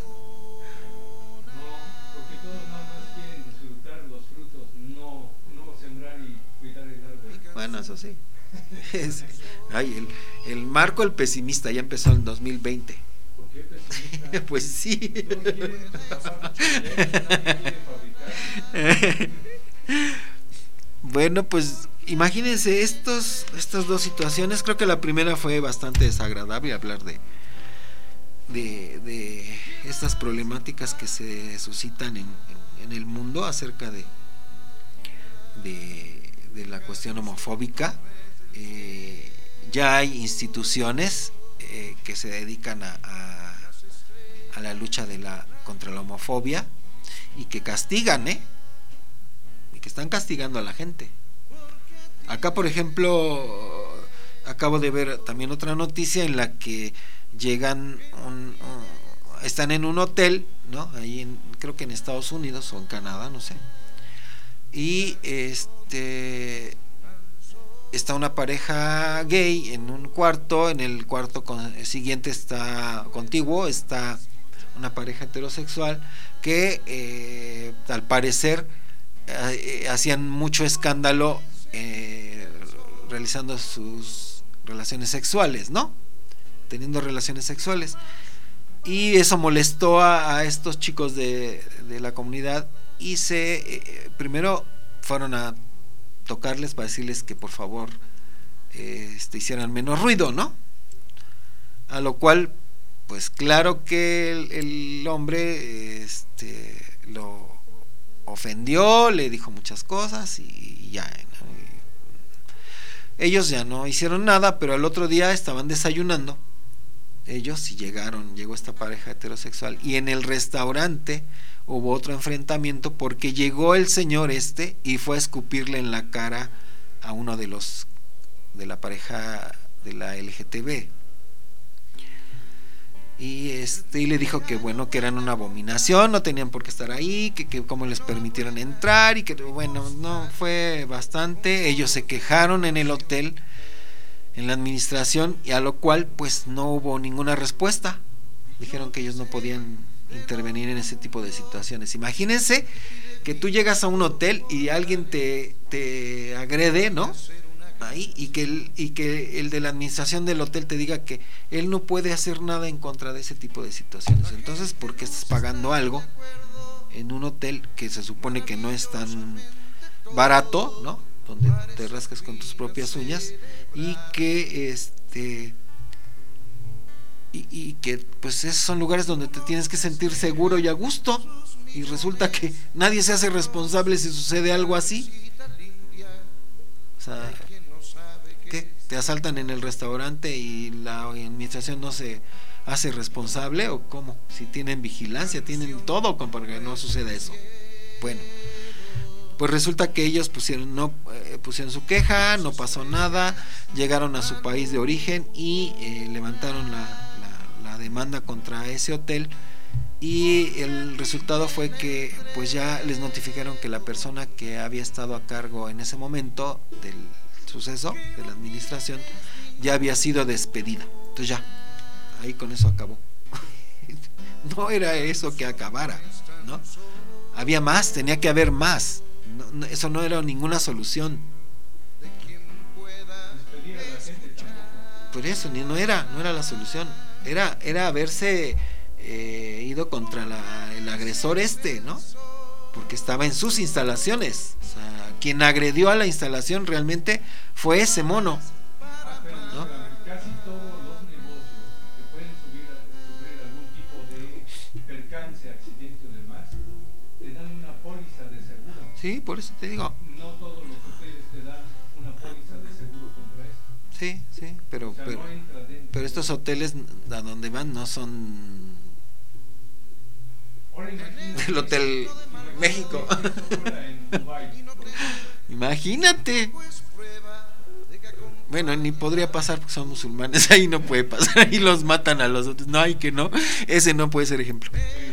Bueno, eso sí. Es, ay, el, el Marco el pesimista ya empezó en dos mil veinte. ¿Por qué pesimista? Pues sí. No quiere pasar, quiere Bueno, pues imagínense estos, estas dos situaciones. Creo que la primera fue bastante desagradable, hablar de, de, de estas problemáticas que se suscitan en, en, en el mundo acerca de, de de la cuestión homofóbica. Eh, ya hay instituciones eh, que se dedican a, a, a la lucha de la contra la homofobia y que castigan, ¿eh? Y que están castigando a la gente. Acá, por ejemplo, acabo de ver también otra noticia en la que llegan un, un, están en un hotel, ¿no? Ahí en, creo que en Estados Unidos o en Canadá, no sé. Y este está una pareja gay en un cuarto, en el cuarto con, el siguiente está contiguo, está una pareja heterosexual que eh, al parecer eh, hacían mucho escándalo eh, realizando sus relaciones sexuales, ¿no? Teniendo relaciones sexuales, y eso molestó a, a estos chicos de, de la comunidad. Y se eh, primero fueron a tocarles para decirles que por favor eh, este, hicieran menos ruido, ¿no? A lo cual, pues claro que el, el hombre este, lo ofendió, le dijo muchas cosas y, y ya, ¿no? Y ellos ya no hicieron nada, pero al otro día estaban desayunando ellos y llegaron, llegó esta pareja heterosexual, y en el restaurante hubo otro enfrentamiento porque llegó el señor este y fue a escupirle en la cara a uno de los de la pareja de la L G T B, y este y le dijo que bueno, que eran una abominación, no tenían por qué estar ahí, que, que cómo les permitieron entrar, y que bueno, no, fue bastante. Ellos se quejaron en el hotel, en la administración, y a lo cual pues no hubo ninguna respuesta. Dijeron que ellos no podían intervenir en ese tipo de situaciones. Imagínense que tú llegas a un hotel y alguien te, te agrede, ¿no? Ahí, y que el, y que el de la administración del hotel te diga que él no puede hacer nada en contra de ese tipo de situaciones. Entonces, ¿por qué estás pagando algo en un hotel que se supone que no es tan barato, ¿no? Donde te rascas con tus propias uñas, y que este y, y que pues esos son lugares donde te tienes que sentir seguro y a gusto, y resulta que nadie se hace responsable si sucede algo así? O sea, ¿qué? ¿Te asaltan en el restaurante y la administración no se hace responsable o cómo? Si tienen vigilancia, tienen todo para que no suceda eso. Bueno, pues resulta que ellos pusieron no eh, pusieron su queja, no pasó nada, llegaron a su país de origen y eh, levantaron la, la, la demanda contra ese hotel, y el resultado fue que pues ya les notificaron que la persona que había estado a cargo en ese momento del suceso, de la administración, ya había sido despedida. Entonces ya, ahí con eso acabó. No era eso que acabara, ¿no? Había más, tenía que haber más. No, no, eso no era ninguna solución. Por eso ni no era, no era la solución. Era, era haberse eh, ido contra la, el agresor este, ¿no? Porque estaba en sus instalaciones. O sea, quien agredió a la instalación realmente fue ese mono, ¿no? Casi todos los negocios que pueden subir a, sufrir algún tipo de percance, accidente o demás, te dan una póliza de seguro. Sí, por eso te digo. No todos los hoteles te dan una póliza de seguro contra esto. Sí, sí, pero, O sea, pero, no entra dentro. pero estos hoteles a donde van no son Ahora imagínate, el Hotel imagínate México. que esto fuera en Dubái, Imagínate. Bueno, ni podría pasar porque son musulmanes, ahí no puede pasar, ahí los matan a los otros. No, hay que no, ese no puede ser ejemplo.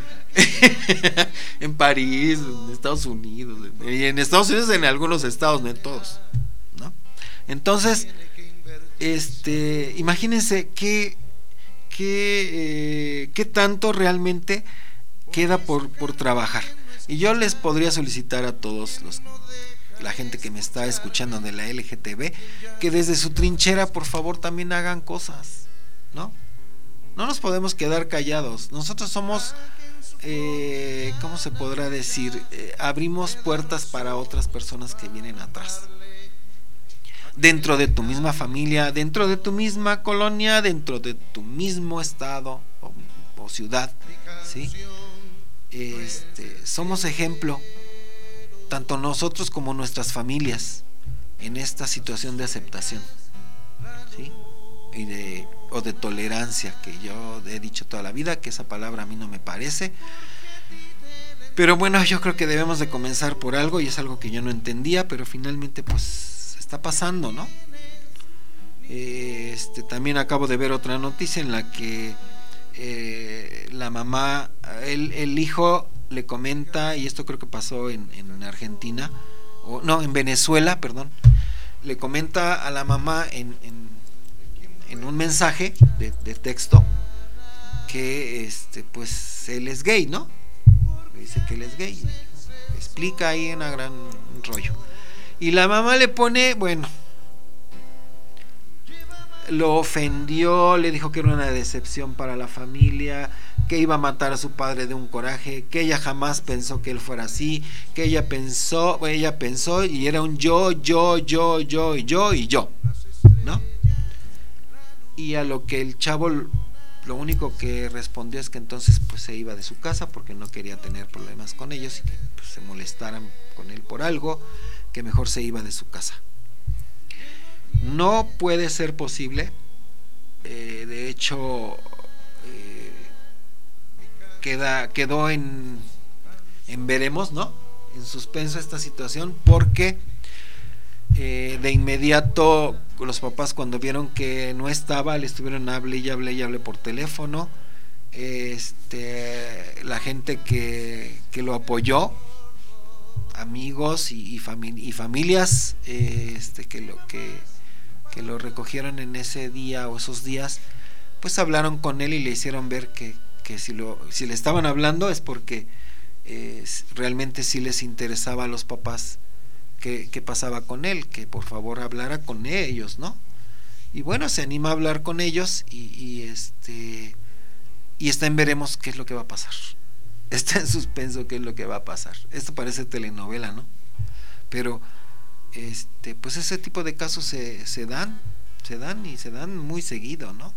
En París, en Estados Unidos, y en Estados Unidos en algunos estados, no en todos, ¿no? Entonces, este, imagínense qué qué eh, qué tanto realmente queda por por trabajar. Y yo les podría solicitar a todos los la gente que me está escuchando de la L G T B que desde su trinchera por favor también hagan cosas, ¿no? No nos podemos quedar callados. Nosotros somos eh, ¿cómo se podrá decir? Eh, abrimos puertas para otras personas que vienen atrás. Dentro de tu misma familia, dentro de tu misma colonia, dentro de tu mismo estado o, o ciudad, ¿sí? Este, somos ejemplo, tanto nosotros como nuestras familias, en esta situación de aceptación, ¿sí? Y de, o de tolerancia, que yo he dicho toda la vida, que esa palabra a mí no me parece. Pero bueno, yo creo que debemos de comenzar por algo, y es algo que yo no entendía, pero finalmente pues está pasando, ¿no? Este, también acabo de ver otra noticia en la que eh, la mamá, el, el hijo le comenta, y esto creo que pasó en, en Argentina, o no, en Venezuela, perdón, le comenta a la mamá en, en, en un mensaje de, de texto que este, pues él es gay, ¿no? Le dice que él es gay, explica ahí en un gran rollo, y la mamá le pone, bueno, lo ofendió, le dijo que era una decepción para la familia, que iba a matar a su padre de un coraje, que ella jamás pensó que él fuera así, que ella pensó, ella pensó y era un yo, yo, yo, yo, y yo y yo, ¿no? Y a lo que el chavo lo único que respondió es que entonces pues se iba de su casa porque no quería tener problemas con ellos y que pues, se molestaran con él por algo, que mejor se iba de su casa. No puede ser posible, eh, de hecho eh, queda, quedó en, en veremos, ¿no? En suspenso esta situación, porque eh, de inmediato los papás, cuando vieron que no estaba, le estuvieron hable y hable y hable por teléfono. Este, la gente que, que lo apoyó, amigos y, y, fami- y familias eh, este, que lo que que lo recogieron en ese día o esos días, pues hablaron con él y le hicieron ver que, que si, lo, si le estaban hablando es porque eh, realmente sí les interesaba a los papás qué, qué pasaba con él, que por favor hablara con ellos, ¿no? Y bueno, se anima a hablar con ellos y, y este y está en veremos qué es lo que va a pasar. Está en suspenso qué es lo que va a pasar. Esto parece telenovela, ¿no? Pero este pues ese tipo de casos se, se dan se dan y se dan muy seguido, ¿no?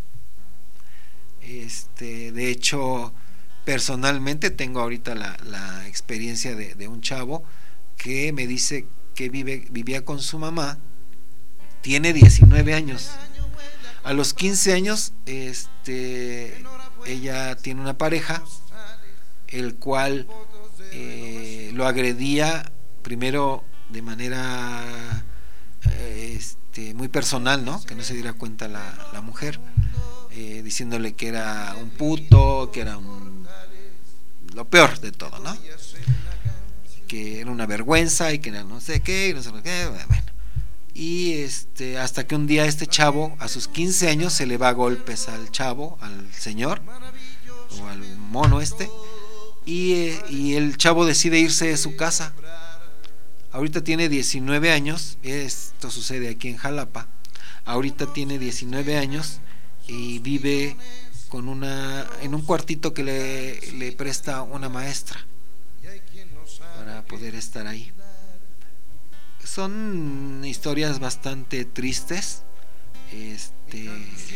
Este de hecho personalmente tengo ahorita la, la experiencia de, de un chavo que me dice que vive vivía con su mamá, tiene diecinueve años, a los quince años este ella tiene una pareja el cual eh, lo agredía primero de manera eh, este, muy personal, ¿no? Que no se diera cuenta la, la mujer, eh, diciéndole que era un puto, que era un lo peor de todo, ¿no? Que era una vergüenza y que era no sé qué, no sé qué, bueno. Y este, hasta que un día este chavo, a sus quince años, se le va a golpes al chavo, al señor, o al mono este, y, eh, y el chavo decide irse de su casa. Ahorita tiene diecinueve años, esto sucede aquí en Jalapa. Ahorita tiene diecinueve años y vive con una en un cuartito que le, le presta una maestra para poder estar ahí. Son historias bastante tristes, este,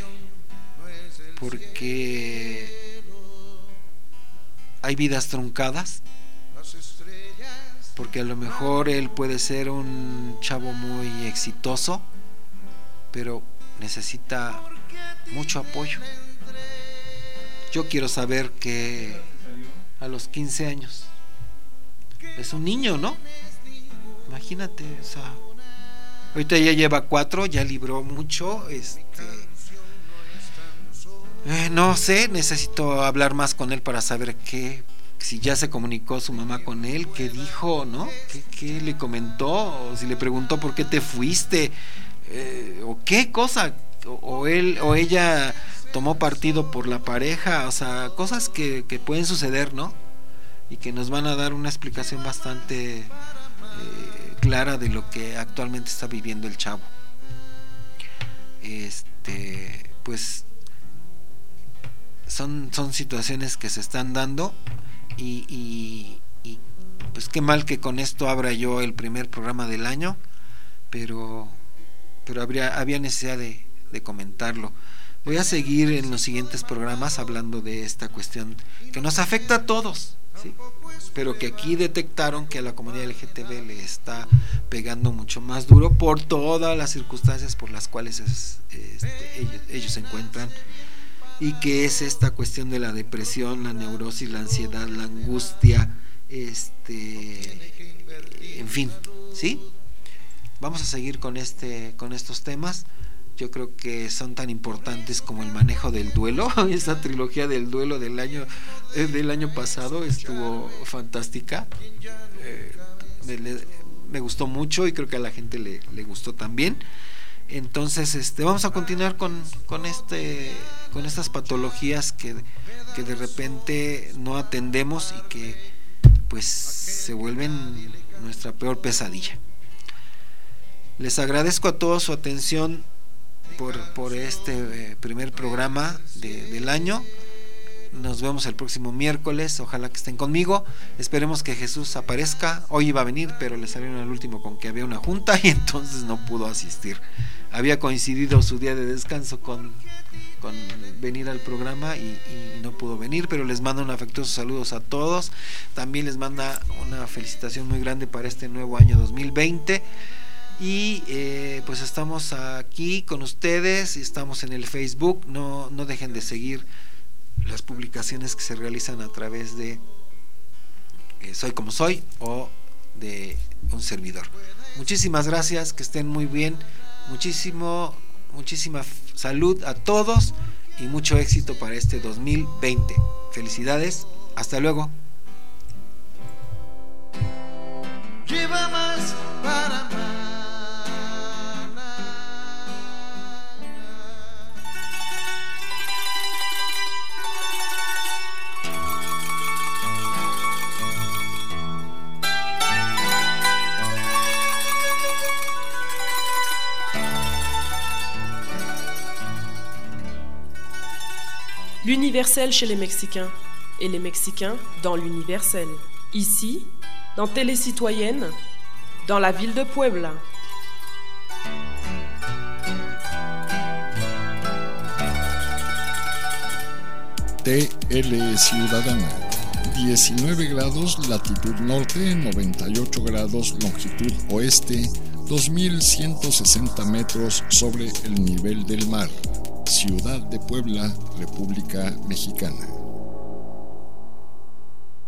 porque hay vidas truncadas. Porque a lo mejor él puede ser un chavo muy exitoso, pero necesita mucho apoyo. Yo quiero saber que a los quince años es un niño, ¿no? Imagínate, o sea, ahorita ya lleva cuatro, ya libró mucho, este, eh, no sé, necesito hablar más con él para saber qué, si ya se comunicó su mamá con él, qué dijo, ¿no? ¿Qué, qué le comentó? O si le preguntó por qué te fuiste, eh, o qué cosa, o, o él o ella tomó partido por la pareja, o sea, cosas que, que pueden suceder, ¿no? Y que nos van a dar una explicación bastante eh, clara de lo que actualmente está viviendo el chavo. Este, pues son, son situaciones que se están dando y, y, y pues qué mal que con esto abra yo el primer programa del año, pero, pero habría, había necesidad de, de comentarlo. Voy a seguir en los siguientes programas hablando de esta cuestión que nos afecta a todos, ¿sí? Pero que aquí detectaron que a la comunidad L G T B le está pegando mucho más duro por todas las circunstancias por las cuales es, este, ellos, ellos se encuentran, y que es esta cuestión de la depresión, la neurosis, la ansiedad, la angustia, este, en fin, ¿sí? Vamos a seguir con este, con estos temas. Yo creo que son tan importantes como el manejo del duelo. Esa trilogía del duelo del año eh, del año pasado estuvo fantástica. Eh, me, le, me gustó mucho y creo que a la gente le, le gustó también. Entonces, este, vamos a continuar con, con este, con estas patologías que, que de repente no atendemos y que pues se vuelven nuestra peor pesadilla. Les agradezco a todos su atención por, por este eh, primer programa de, del año. Nos vemos el próximo miércoles, ojalá que estén conmigo. Esperemos que Jesús aparezca. Hoy iba a venir, pero le salieron al último con que había una junta y entonces no pudo asistir. Había coincidido su día de descanso con, con venir al programa y, y no pudo venir, pero les mando un afectuoso saludos a todos. También les manda una felicitación muy grande para este nuevo año dos mil veinte. Y eh, pues estamos aquí con ustedes, estamos en el Facebook. No, no dejen de seguir las publicaciones que se realizan a través de eh, Soy Como Soy o de un servidor. Muchísimas gracias, que estén muy bien. Muchísimo, muchísima salud a todos y mucho éxito para este dos mil veinte. Felicidades, hasta luego. Lleva más para más. L'universel chez les Mexicains et les Mexicains dans l'universel. Ici, dans Télécitoyenne, dans la ville de Puebla. T L Ciudadana, diecinueve grados latitud norte, noventa y ocho grados longitud oeste, dos mil ciento sesenta metros sobre el nivel del mar. Ciudad de Puebla, República Mexicana.